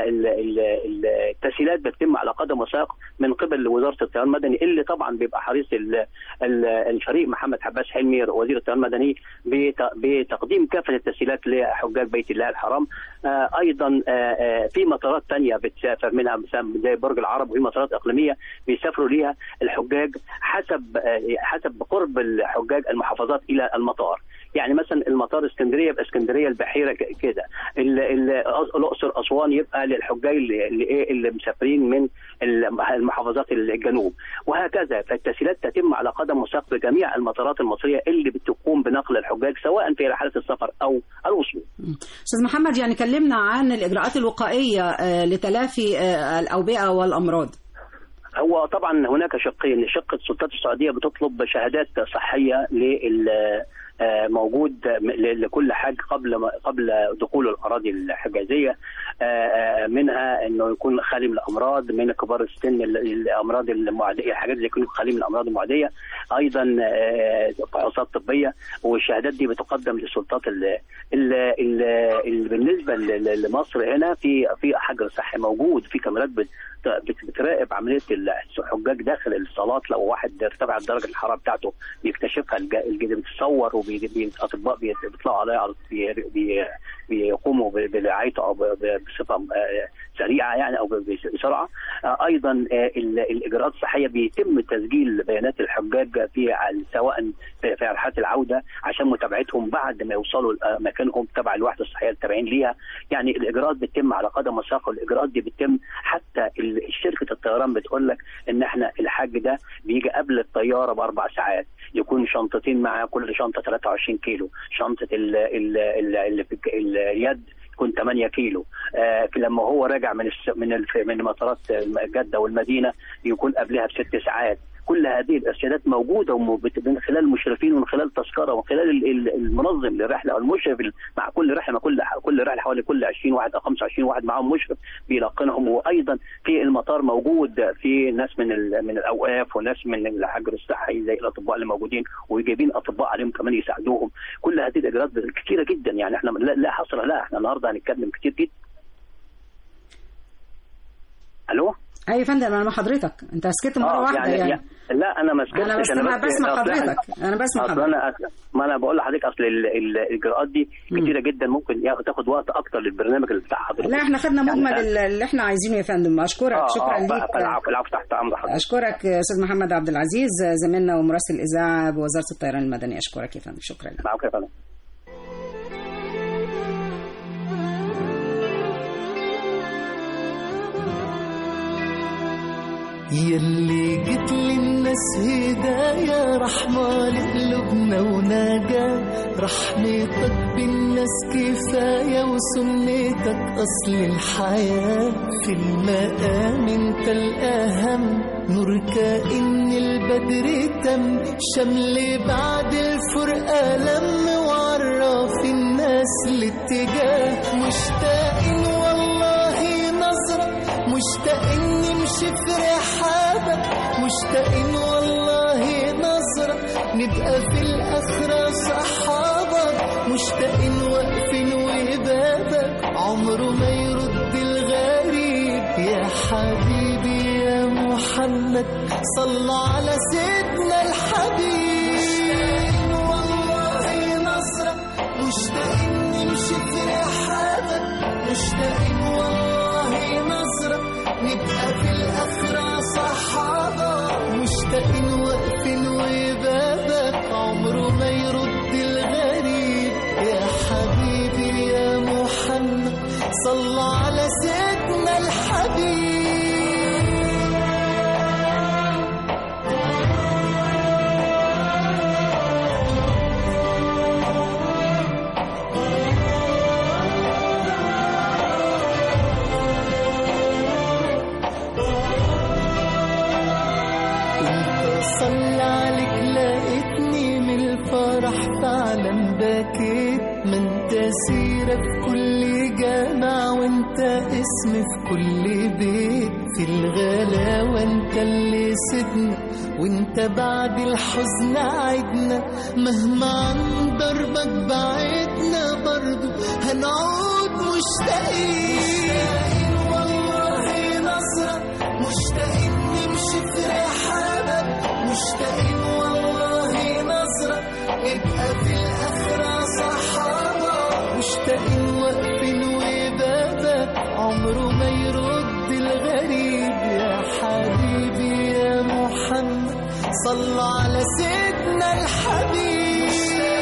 التسهيلات بتتم على قدم وساق من قبل وزاره الطيران المدني، اللي طبعا بيبقى حريص الفريق محمد حباس حلمي وزير الطيران المدني بتقديم كافه التسهيلات لحجاج بيت الله الحرام. ايضا في مطارات ثانيه بتسافر منها زي برج العرب، وفي مطارات اقليميه بيسافروا ليها الحجاج حسب حسب قرب الحجاج المحافظات الى المطار. يعني مثلا المطار اسكندريه يبقى اسكندريه البحيره كده، الاقصر اسوان يبقى للحجاج اللي اللي مسافرين من المحافظات الجنوب، وهكذا. فالتسهيلات تتم على قدم وساق بجميع المطارات المصريه اللي بتقوم بنقل الحجاج سواء في رحلات السفر او الوصول. استاذ محمد، يعني كلمنا عن الاجراءات الوقائيه لتلافي الاوبئه والامراض. هو طبعا هناك شقين، شق السلطات السعوديه بتطلب شهادات صحيه لل موجود لكل حاج قبل قبل دخول الاراضي الحجازيه، منها انه يكون خالي من الامراض، من كبار السن الامراض المعديه، حاجات زي يكون خالي من الامراض المعديه، ايضا فحوصات طبيه. والشهادات دي بتقدم للسلطات اللي بالنسبه لمصر هنا في في حجر صحي موجود، في كاميرات بتراقب عمليه الحجاج داخل الصالات. لو واحد ارتفع درجه الحراره بتاعته بيكتشفها الجديد، بتصور والاطباء بيطلعوا عليها بيقوموا برعايته او بصفه سريعه يعني او بسرعه. ايضا الاجراءات الصحيه بيتم تسجيل بيانات الحجاج في سواء في رحلات العوده عشان متابعتهم بعد ما يوصلوا مكانهم تبع الوحده الصحيه التابعين ليها. يعني الاجراءات بتتم على قدم وساق، والاجراءات دي بتتم حتى شركه الطيران بتقول لك ان احنا الحاج ده بيجي قبل الطياره باربع ساعات، يكون شنطتين معاه، كل شنطه ثلاثة وعشرين كيلو، شنطه اللي في اليد تكون ثمانية كيلو. آه لما هو راجع من من من مطارات جده والمدينه يكون قبلها بست ساعات. كل هذه الارشادات موجوده من خلال المشرفين ومن خلال التذكره ومن خلال المنظم للرحله او المشرف مع كل رحله مع كل كل رحله حوالي كل عشرين واحد او خمسة وعشرين واحد معهم مشرف بيلقنهم. وايضا في المطار موجود في ناس من من الاوقاف وناس من الحجر الصحي زي الاطباء اللي موجودين وجايبين اطباء عليهم كمان يساعدوهم. كل هذه الاجراءات كثيره جدا يعني احنا لا حصر لها. احنا النهارده هنتكلم كتير جدا. الو اي فندم انا مع حضرتك. انت سكت مره آه واحده يعني, يعني. لا انا ما سكتش. انا بس انا بسمع حضرتك. انا بسمع حضرتك. انا ما انا بقول لحضرتك اصل الاجراءات دي كتيره جدا ممكن تاخد وقت اكتر للبرنامج اللي بتاع حضرتك. لا احنا خدنا مجمل يعني اللي احنا عايزينه يا فندم. اشكرك. آه شكرا آه ليك. العفو العفو تحت امر حضرتك. اشكرك استاذ محمد عبد العزيز زميلنا ومراسل الاذاعه بوزاره الطيران المدني. اشكرك يا فندم. شكرا لك. معاك يا فندم. يلي جيت للناس هدايا رحمة لقلوبنا ونجاة رحمتك بالناس كفاية وسنتك أصل الحياة في المقام انت الأهم نور كائن البدر تم شمل بعد الفرقة لم وعرف الناس الاتجاه مشتاقين والله نظرة مشتاقين نمشي في رحابك مشتاقين والله نظرة نبقى في الآخرة صحابك مشتاقين واقفين وبابك عمره ما يرد الغريب يا حبيبي يا محمد صلى على سيدنا الحبيب والله نظرة مشتاقين نمشي في رحابك مشتاقين والله نظرة نبقى في الآخرة صحابة مشتاقين واقفين وبابك عمره ما يرد الغريب يا حبيبي يا محمد صلى على سيدنا الحبيب. صلى عليك لقيتني من الفرح فعلا بكيت من تسيرة في كل جامع وانت اسم في كل بيت في الغلاوة انت اللي سيدنا وانت بعد الحزن عدنا مهما عن دربك بعدنا برضو هنعود مشتاقين والله نظرة مشتاقين نمشي في رحابك مشتاقين والله نظرة نبقى في الآخرة صحابة مشتاقين واقفين وبابك عمره ما يرد الغريب يا حبيبي يا محمد صلى على سيدنا الحبيب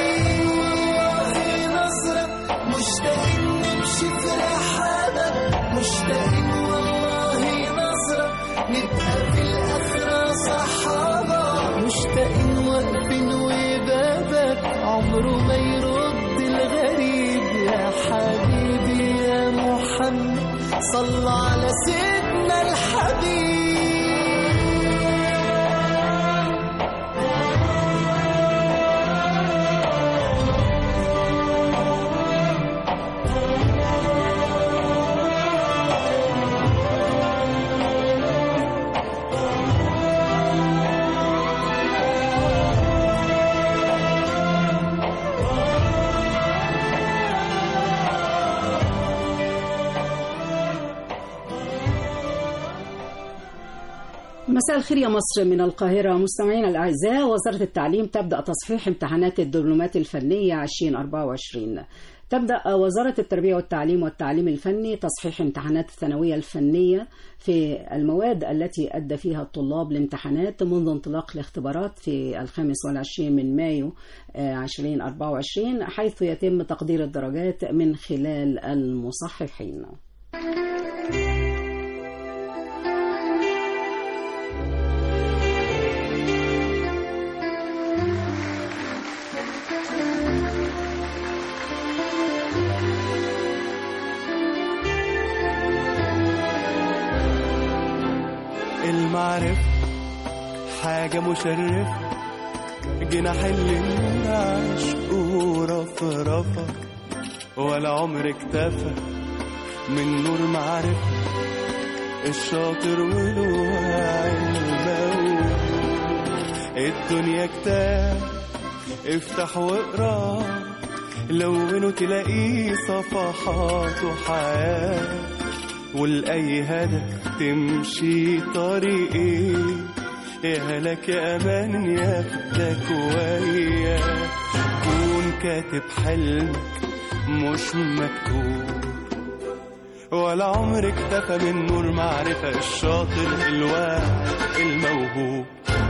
والله نظرة مشتاقين نمشي في رحابك مشتاقين والله نظرة نبقى في الآخرة صحابة مشتاقين واقفين وبابك عمره ما يرد الغريب يا حبيبي يا محمد صلى على سيدنا الحبيب. مساء الخير يا مصر من القاهرة. مستمعينا الأعزاء، وزارة التعليم تبدأ تصحيح امتحانات الدبلومات الفنية ألفين وأربعة وعشرين. تبدأ وزارة التربية والتعليم والتعليم الفني تصحيح امتحانات الثانوية الفنية في المواد التي أدى فيها الطلاب الامتحانات منذ انطلاق الاختبارات في الخامس والعشرين من مايو ألفين وأربعة وعشرين، حيث يتم تقدير الدرجات من خلال المصححين. المعرفة حاجة مشرفة، جناح اللي عشق ورفرفة، ولا عمر اكتفى من نور معرفة، الشاطر والواعي الموهوب. الدنيا كتاب افتح واقرا، لونه تلاقيه صفحات وحياة، ولأي هدف تمشي طريقي، يا هلك يا أمان ياخدك وياك. كون كاتب حلمك مش مكتوب، ولا عمرك اكتفى من نور معرفة، الشاطر الواعي الموهوب.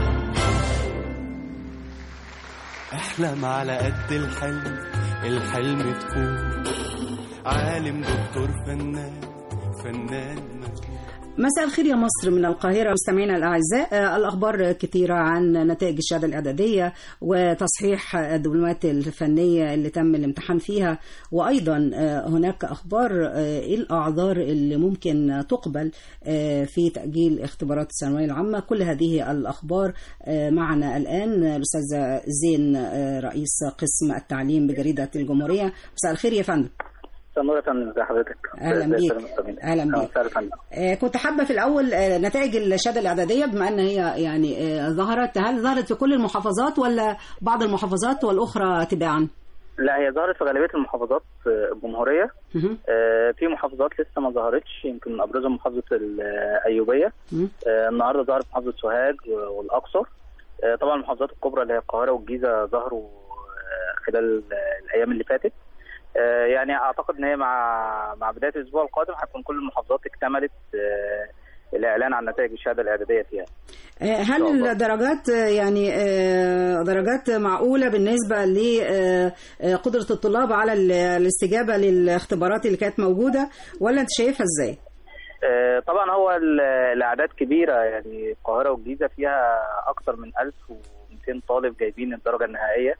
احلم على قد الحلم، الحلم تكون عالم دكتور فنان فنان مجنون. مساء الخير يا مصر من القاهرة. مستمعينا الأعزاء، الأخبار كثيرة عن نتائج الشهادة الإعدادية وتصحيح الدبلومات الفنية اللي تم الامتحان فيها، وأيضا هناك أخبار إيه الأعذار اللي ممكن تقبل في تأجيل اختبارات الثانوية العامة. كل هذه الأخبار معنا الآن الأستاذ زين رئيس قسم التعليم بجريدة الجمهورية. مساء الخير يا فندم. نورة ازي حضرتك؟ اهلا بيك. اهلا بيك. آه كنت حابه في الاول آه نتائج الشهاده الاعداديه بما ان هي يعني آه ظهرت، هل ظهرت في كل المحافظات ولا بعض المحافظات والاخرى تباعا؟ لا، هي ظهرت في غالبيه المحافظات الجمهوريه. آه في محافظات لسه ما ظهرتش، يمكن من ابرزهم محافظه الايوبيه. آه النهارده ظهرت محافظه سوهاج والاقصر. آه طبعا المحافظات الكبرى اللي هي القاهره والجيزه ظهروا آه خلال الايام اللي فاتت. يعني اعتقد ان هي مع مع بدايه الاسبوع القادم هتكون كل المحافظات اكتملت الاعلان عن نتائج الشهاده الاعداديه فيها. هل الدرجات يعني درجات معقوله بالنسبه لقدره الطلاب على الاستجابه للاختبارات اللي كانت موجوده، ولا انت شايفها ازاي؟ طبعا هو الاعداد كبيره، يعني القاهره والجيزه فيها اكثر من ألف ومئتين طالب جايبين الدرجه النهائيه.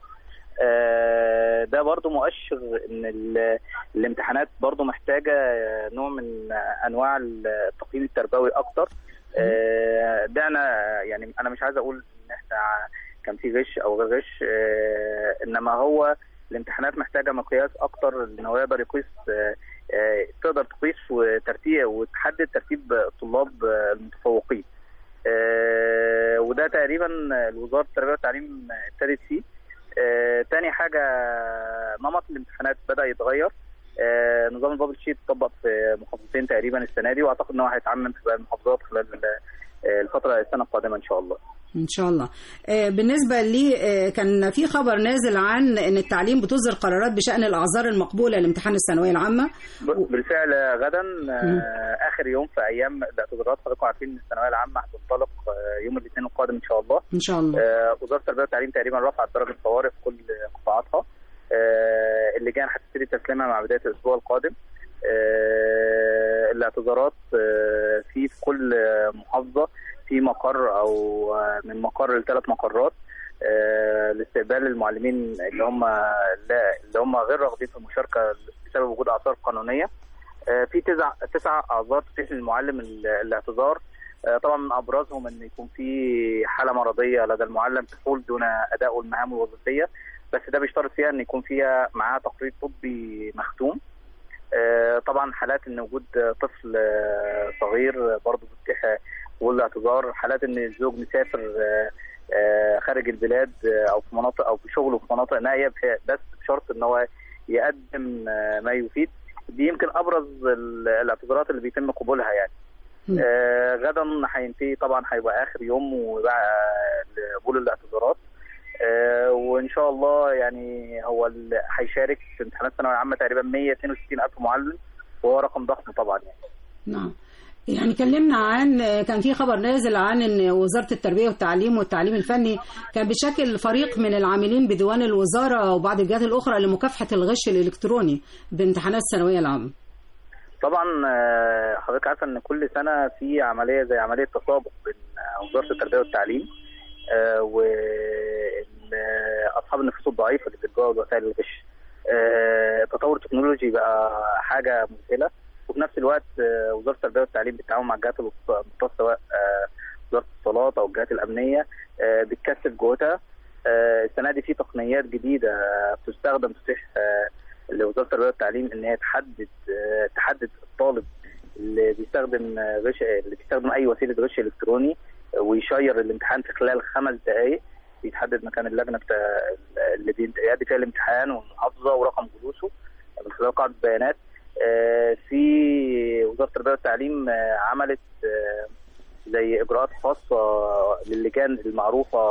ده برضو مؤشر ان الامتحانات برضو محتاجة نوع من انواع التقييم التربوي اكتر. دعنا يعني انا مش عايز اقول ان احنا كان في غش او غير غش، انما هو الامتحانات محتاجة مقياس اكتر ان هو يقدر يقيس، تقدر تقيس وترتيب وتحدد ترتيب الطلاب المتفوقين. وده تقريبا وزارة التربية والتعليم ابتدت فيه. آه، تاني حاجة نمط الامتحانات بدأ يتغير. آه، نظام البابل شيت اتطبق في محافظتين تقريبا السنة دي، واعتقد ان هو هيتعمم في المحافظات خلال الفترة السنة القادمة ان شاء الله. ان شاء الله. آه، بالنسبة لي آه، كان في خبر نازل عن ان التعليم بتصدر قرارات بشأن الاعذار المقبولة لامتحان الثانوية العامة. بالفعل غدا آه، اخر يوم في ايام الاعتذارات. حضراتكم عارفين ان الثانوية العامة هتنطلق آه، يوم الاثنين القادم ان شاء الله. ان شاء الله. آه، وزارة التربية والتعليم تقريبا رفعت درجة طوارئ في كل قطاعاتها. آه، اللجان هتبتدي تسليمها مع بداية الاسبوع القادم. آه، الاعتذارات آه، في في كل محافظة في مقر او من مقر لثلاث مقرات آه، لاستقبال المعلمين اللي هم اللي هم غير راغبين في المشاركه بسبب وجود اعذار قانونيه. آه، في تسع تسع اعذار تتيح للمعلم الاعتذار. آه، طبعا من ابرزهم ان يكون في حاله مرضيه لدى المعلم تحول دون اداء المهام الوظيفيه، بس ده بيشترط فيها ان يكون فيها معاه تقرير طبي مختوم. آه، طبعا حالات ان وجود طفل آه، صغير برضه بتتيح والاعتذار. حالات ان الزوج مسافر خارج البلاد او في مناطق او في شغله في مناطق نائيه، بس بشرط ان هو يقدم ما يفيد. دي يمكن ابرز الاعتذارات اللي بيتم قبولها يعني. آه غدا هينتهي طبعا، هيبقى اخر يوم وبقى لقبول الاعتذارات. آه وان شاء الله يعني هو هيشارك في امتحانات الثانويه العامه تقريبا مئة واثنين وستين ألف معلم، وهو رقم ضخم طبعا يعني. نعم. يعني كلمنا عن كان في خبر نازل عن ان وزارة التربية والتعليم والتعليم الفني كان بشكل فريق من العاملين بديوان الوزارة وبعض الجهات الأخرى لمكافحة الغش الإلكتروني بامتحانات الثانوية العامة. طبعا حضرتك عارفة ان كل سنة في عملية زي عملية تسابق بين وزارة التربية والتعليم وأصحاب النفوس الضعيفة اللي بيلجأوا لوسائل الغش. التطور التكنولوجي بقى حاجة مذهلة، وفي نفس الوقت وزارة التربية والتعليم بالتعاون مع الجهات المختصة سواء وزاره الاتصالات او الجهات الامنيه آه بتكثف جهودها. آه السنه دي في تقنيات جديده بتستخدم تتيح آه لوزاره التربيه والتعليم ان هي تحدد آه تحدد الطالب اللي بيستخدم غش اللي بيستخدم اي وسيله غش الكتروني ويشير الامتحان في خلال خمس دقائق. بيتحدد مكان اللجنه بتاع اللي بيأدي فيها الامتحان والمحافظه ورقم جلوسه من خلال قاعده بيانات. آه في وزاره التربيه والتعليم آه عملت آه زي اجراءات خاصه للجان المعروفه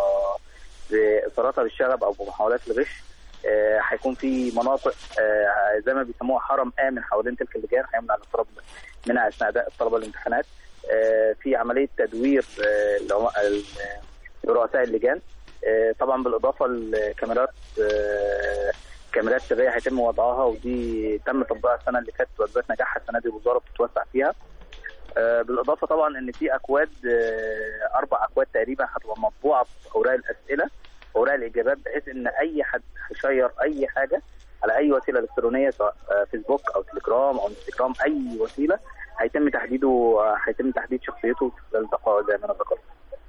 باثارتها بالشغب او بمحاولات الغش. هيكون آه في مناطق آه زي ما بيسموها حرم امن حوالين تلك اللجان هيمنع الاقتراب منها اثناء اداء الطلبه الامتحانات. آه في عمليه تدوير آه رؤساء اللجان. آه طبعا بالاضافه لكاميرات آه كاميرات سريه هيتم وضعها، ودي تم تطبيقها السنه اللي فاتت واثبت نجاحها السنه دي الوزاره بتتوسع فيها. آه بالاضافه طبعا ان في اكواد آه اربع اكواد تقريبا هتبقى مطبوعه في اوراق الاسئله واوراق الاجابات، بحيث ان اي حد هيشير اي حاجه على اي وسيله الكترونيه سواء فيسبوك او تليجرام او انستجرام اي وسيله هيتم تحديده هيتم تحديد شخصيته في خلال دقائق زي ما انا ذكرت.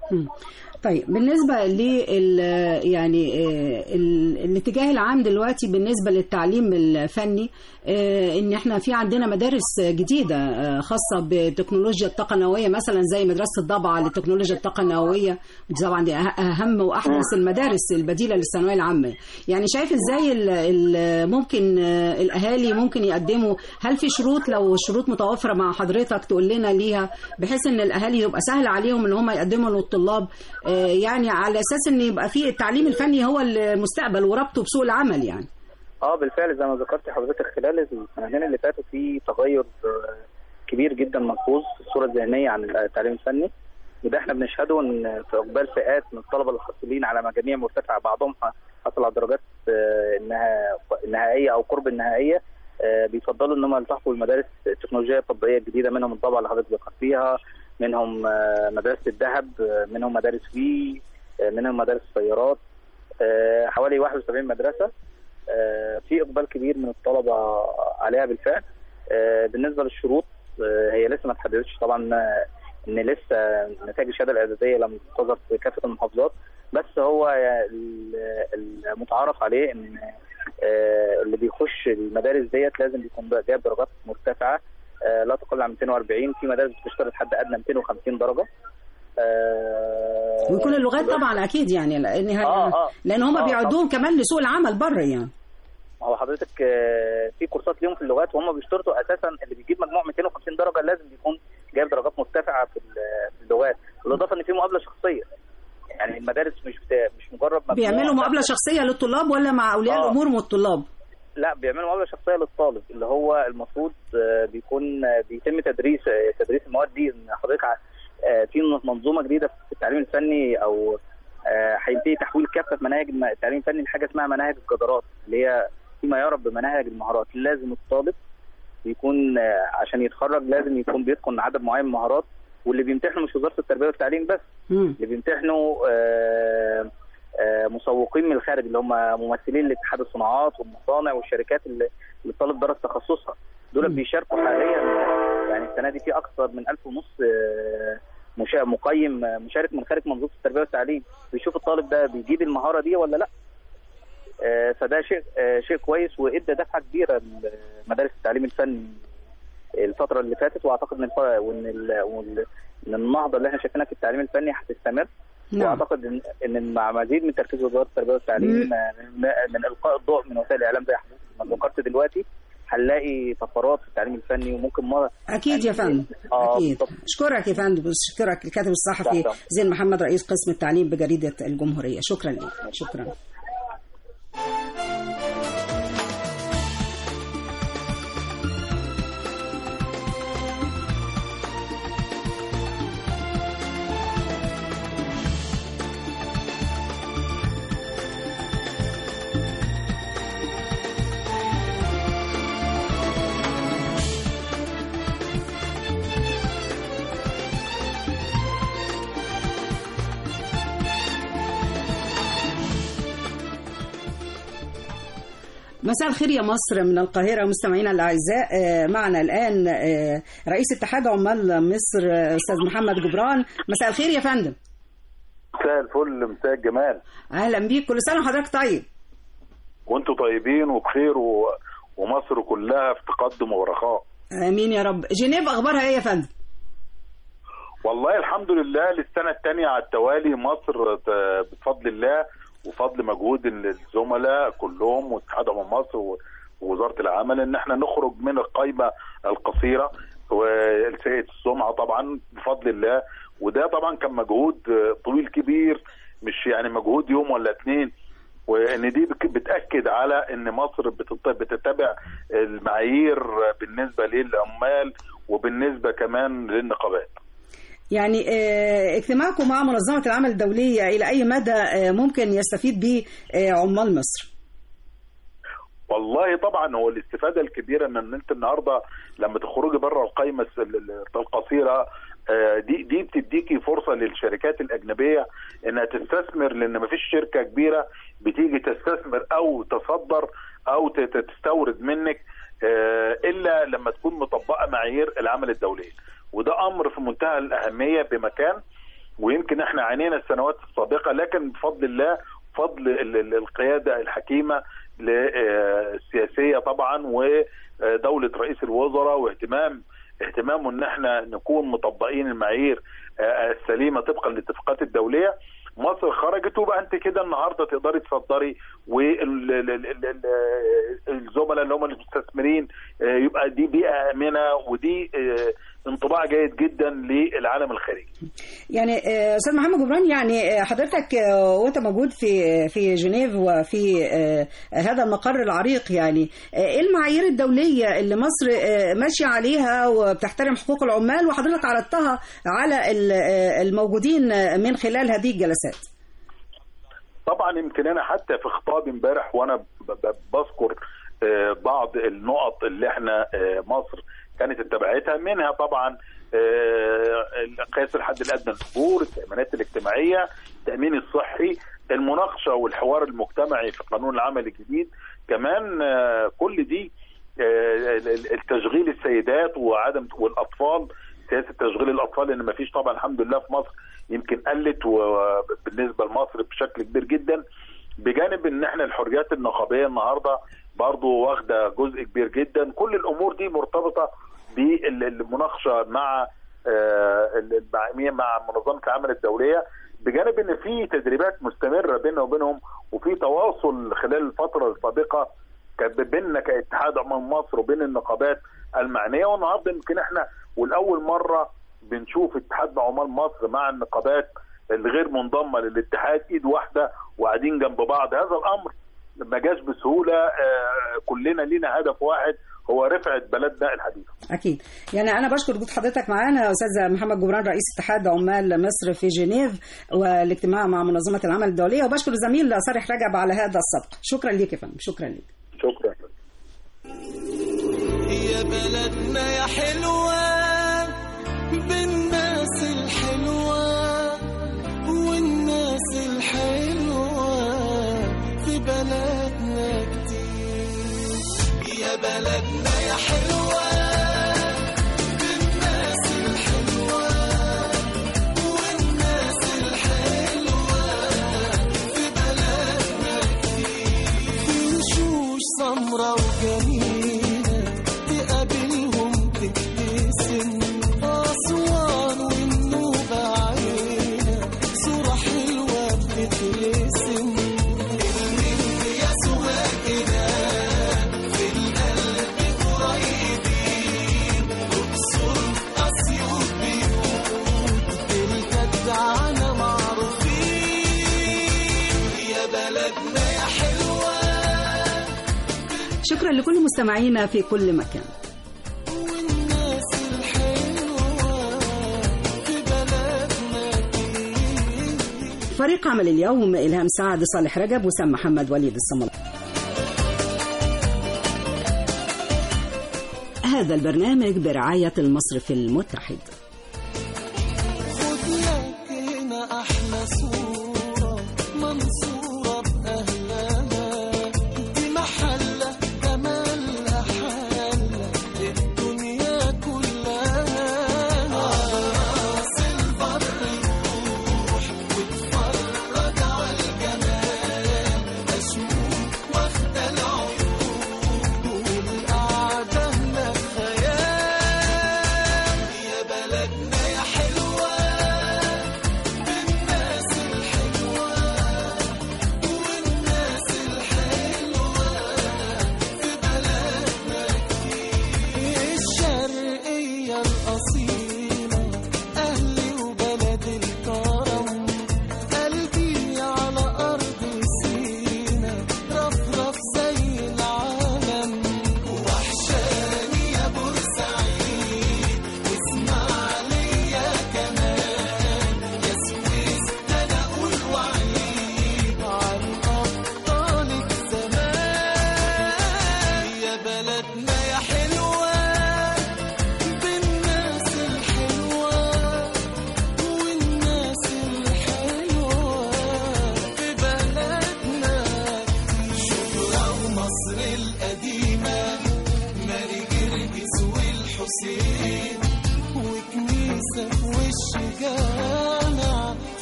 طيب بالنسبه لل يعني ال... الاتجاه العام دلوقتي بالنسبه للتعليم الفني ان احنا في عندنا مدارس جديده خاصه بتكنولوجيا الطاقه النوويه مثلا زي مدرسه الضبعه للتكنولوجيا الطاقه النوويه، ودي طبعا دي اهم واحدث المدارس البديله للثانويه العامه. يعني شايف ازاي ال... ال... ممكن الاهالي ممكن يقدموا، هل في شروط لو شروط متوفره مع حضرتك تقول لنا ليها بحيث ان الاهالي يبقى سهل عليهم ان هم يقدموا للطلاب يعني على اساس ان يبقى في التعليم الفني هو المستقبل وربطه بسوق العمل يعني؟ اه بالفعل زي ما ذكرت حضرتك خلال السنتين اللي فاتوا في تغير كبير جدا ملحوظ في الصوره الذهنيه عن التعليم الفني، وده احنا بنشهده ان في اقبال فئات من الطلبه الحاصلين على مجاميع مرتفعه، بعضهم حصل على درجات النهائيه او قرب النهائيه، بيفضلوا ان هم يلتحقوا بالمدارس التكنولوجيه التطبيقيه الجديده، منهم الضبعه اللي حضرتك ذكرت فيها، منهم مدارس الذهب، منهم مدارس وي، منهم مدارس السيارات، حوالي واحد وسبعين مدرسه. في اقبال كبير من الطلبه عليها بالفعل. بالنسبه للشروط هي لسه ما اتحددتش طبعا، ان لسه نتائج الشهاده الاعداديه لم تظهر في كافه المحافظات، بس هو المتعارف عليه ان اللي بيخش المدارس ديت لازم يكون جايب درجات مرتفعه لا تقل عن مئتين وأربعين، في مدارس بتشترط حد ادنى مئتين وخمسين درجه. آه ويكون اللغات طبعا اكيد يعني لان آه آه لان هم آه بيعدوهم آه كمان لسوق العمل بره يعني. هو حضرتك في كورسات ليهم في اللغات وهم بيشترطوا اساسا اللي بيجيب مجموع مئتين وخمسين درجه لازم يكون جايب درجات مرتفعه في اللغات، بالاضافه ان في مقابله شخصيه. يعني المدارس مش مش مجرد بيعملوا مقابله شخصيه للطلاب ولا مع اولياء آه الامور والطلاب؟ لا بيعملوا مقابله شخصيه للطالب، اللي هو المفروض بيكون بيتم تدريس تدريس المواد دي. ان حضرتك في منظومه جديده في التعليم الفني او هينتهي تحويل كافه مناهج التعليم الفني لحاجه اسمها مناهج الجدارات، اللي هي فيما يعرف بمناهج المهارات. لازم الطالب بيكون عشان يتخرج لازم يكون بيتقن عدد معين من المهارات، واللي بيمتحنوا مش وزاره التربيه والتعليم بس، م. اللي بيمتحنوا آآ آآ مسوقين من الخارج اللي هم ممثلين لاتحاد الصناعات والمصانع والشركات اللي الطالب درس تخصصها، دول بيشاركوا حاليا. يعني السنه دي في اكثر من ألف ونص مقيم مشارك من خارج منظومه التربيه والتعليم، بيشوف الطالب ده بيجيب المهاره دي ولا لا. فده شيء شيء كويس وادى دفعه كبيره لمدارس التعليم الفني الفتره اللي فاتت، واعتقد ان وان ان النهضه اللي احنا شايفينها في التعليم الفني هتستمر. نعم. واعتقد ان ان مع مزيد من تركيز وزاره التربيه والتعليم من القاء الضوء من وسائل الاعلام زي ما ذكرت دلوقتي هنلاقي طفرات في التعليم الفني وممكن مرة اكيد يا فندم. آه اكيد. اشكرك يا فندم، اشكرك الكاتب الصحفي زين محمد رئيس قسم التعليم بجريده الجمهوريه. شكرا لك. شكرا. مساء الخير يا مصر من القاهرة. مستمعينا الأعزاء، معنا الآن رئيس اتحاد عمال مصر أستاذ محمد جبران. مساء الخير يا فندم. مساء الفل، مساء الجمال. أهلا بيك، كل سنة وحضرتك طيب. وانتوا طيبين وبخير و... ومصر كلها في تقدم ورخاء. آمين يا رب. جنيف أخبارها إيه يا فندم؟ والله الحمد لله للسنة الثانية على التوالي مصر بفضل الله وفضل مجهود الزملاء كلهم واتحاد عمال مصر ووزارة العمل ان احنا نخرج من القائمة القصيرة والسيئة السمعة طبعا بفضل الله. وده طبعا كان مجهود طويل كبير، مش يعني مجهود يوم ولا اتنين، وان دي بتأكد على ان مصر بتتبع المعايير بالنسبة للعمال وبالنسبة كمان للنقابات. يعني اجتماعكم مع منظمة العمل الدولية إلى أي مدى ممكن يستفيد به عمال مصر؟ والله طبعا هو الاستفادة الكبيرة ان انت النهاردة لما تخرجي بره القائمة القصيرة دي دي بتديكي فرصة للشركات الأجنبية انها تستثمر، لان مفيش شركة كبيرة بتيجي تستثمر او تصدر او تستورد منك الا لما تكون مطبقة معايير العمل الدولية، وده امر في منتهى الاهميه بمكان. ويمكن احنا عانينا السنوات السابقه، لكن بفضل الله فضل القياده الحكيمه السياسيه طبعا ودوله رئيس الوزراء واهتمام اهتمامه ان احنا نكون مطبقين المعايير السليمه طبقا للاتفاقات الدوليه، مصر خرجت وبقى انت كده النهارده تقدري تصدري، والزملاء اللي هم المستثمرين يبقى دي بيئه امنه، ودي انطباع جيد جدا للعالم الخارجي. يعني استاذ محمد جبران، يعني حضرتك وانت موجود في في جنيف وفي هذا المقر العريق، يعني ايه المعايير الدوليه اللي مصر ماشيه عليها وبتحترم حقوق العمال وحضرتك عرضتها على الموجودين من خلال هذه الجلسات؟ طبعا يمكن انا حتى في خطابي امبارح وانا بذكر بعض النقط اللي احنا مصر كانت اتبعتها، منها طبعا قياس الحد الادنى للاجور، التامينات الاجتماعيه، التامين الصحي، المناقشه والحوار المجتمعي في قانون العمل الجديد، كمان كل دي التشغيل السيدات وعدم والاطفال، سياسه تشغيل الاطفال، لان ما فيش طبعا الحمد لله في مصر يمكن قلت وبالنسبه لمصر بشكل كبير جدا، بجانب ان احنا الحريات النقابيه النهارده برضو واخده جزء كبير جدا. كل الامور دي مرتبطه بالمناقشه مع مع منظمه العمل الدوليه، بجانب ان في تدريبات مستمره بيننا وبينهم، وفي تواصل خلال الفتره السابقه بيننا كاتحاد عمال مصر وبين النقابات المعنيه. والنهارده يمكن احنا والاول مره بنشوف اتحاد عمال مصر مع النقابات الغير منضمه للاتحاد ايد واحده وقاعدين جنب بعض. هذا الامر ما جاش بسهوله، كلنا لينا هدف واحد هو رفعه بلدنا الحديثه. اكيد. يعني انا بشكر وجود حضرتك معانا استاذ محمد جبران رئيس اتحاد عمال مصر في جنيف والاجتماع مع منظمه العمل الدوليه، وبشكر الزميل صالح رجب على هذا السبق. شكرا ليك يا فندم. شكرا ليك. شكرا. يا بلدنا يا حلوه بالناس الحلوه والناس الحلوه في بلدنا كتير. يا بلدنا يا حلوه بالناس الحلوه والناس الحلوه في بلدنا كتير. في وشوش سمرة وجميله تقابلهم تبتسم، أسوان والنوبة عينة صورة حلوة بتترسم، المنت يا سواقنا في القلب قريبين، أقصر أسيوط بيوت الجدعانة معروفين. يا بلدنا يا حلوة. شكرا لكل مستمعينا في كل مكان. فريق عمل اليوم: إلهام سعد، صالح رجب، وسام محمد، وليد الصمد. هذا البرنامج برعاية المصرف المتحد. خد لك هنا أحلى صورة منصورة بأهلها، دي محلة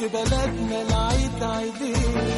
في بلدنا العيد عيدين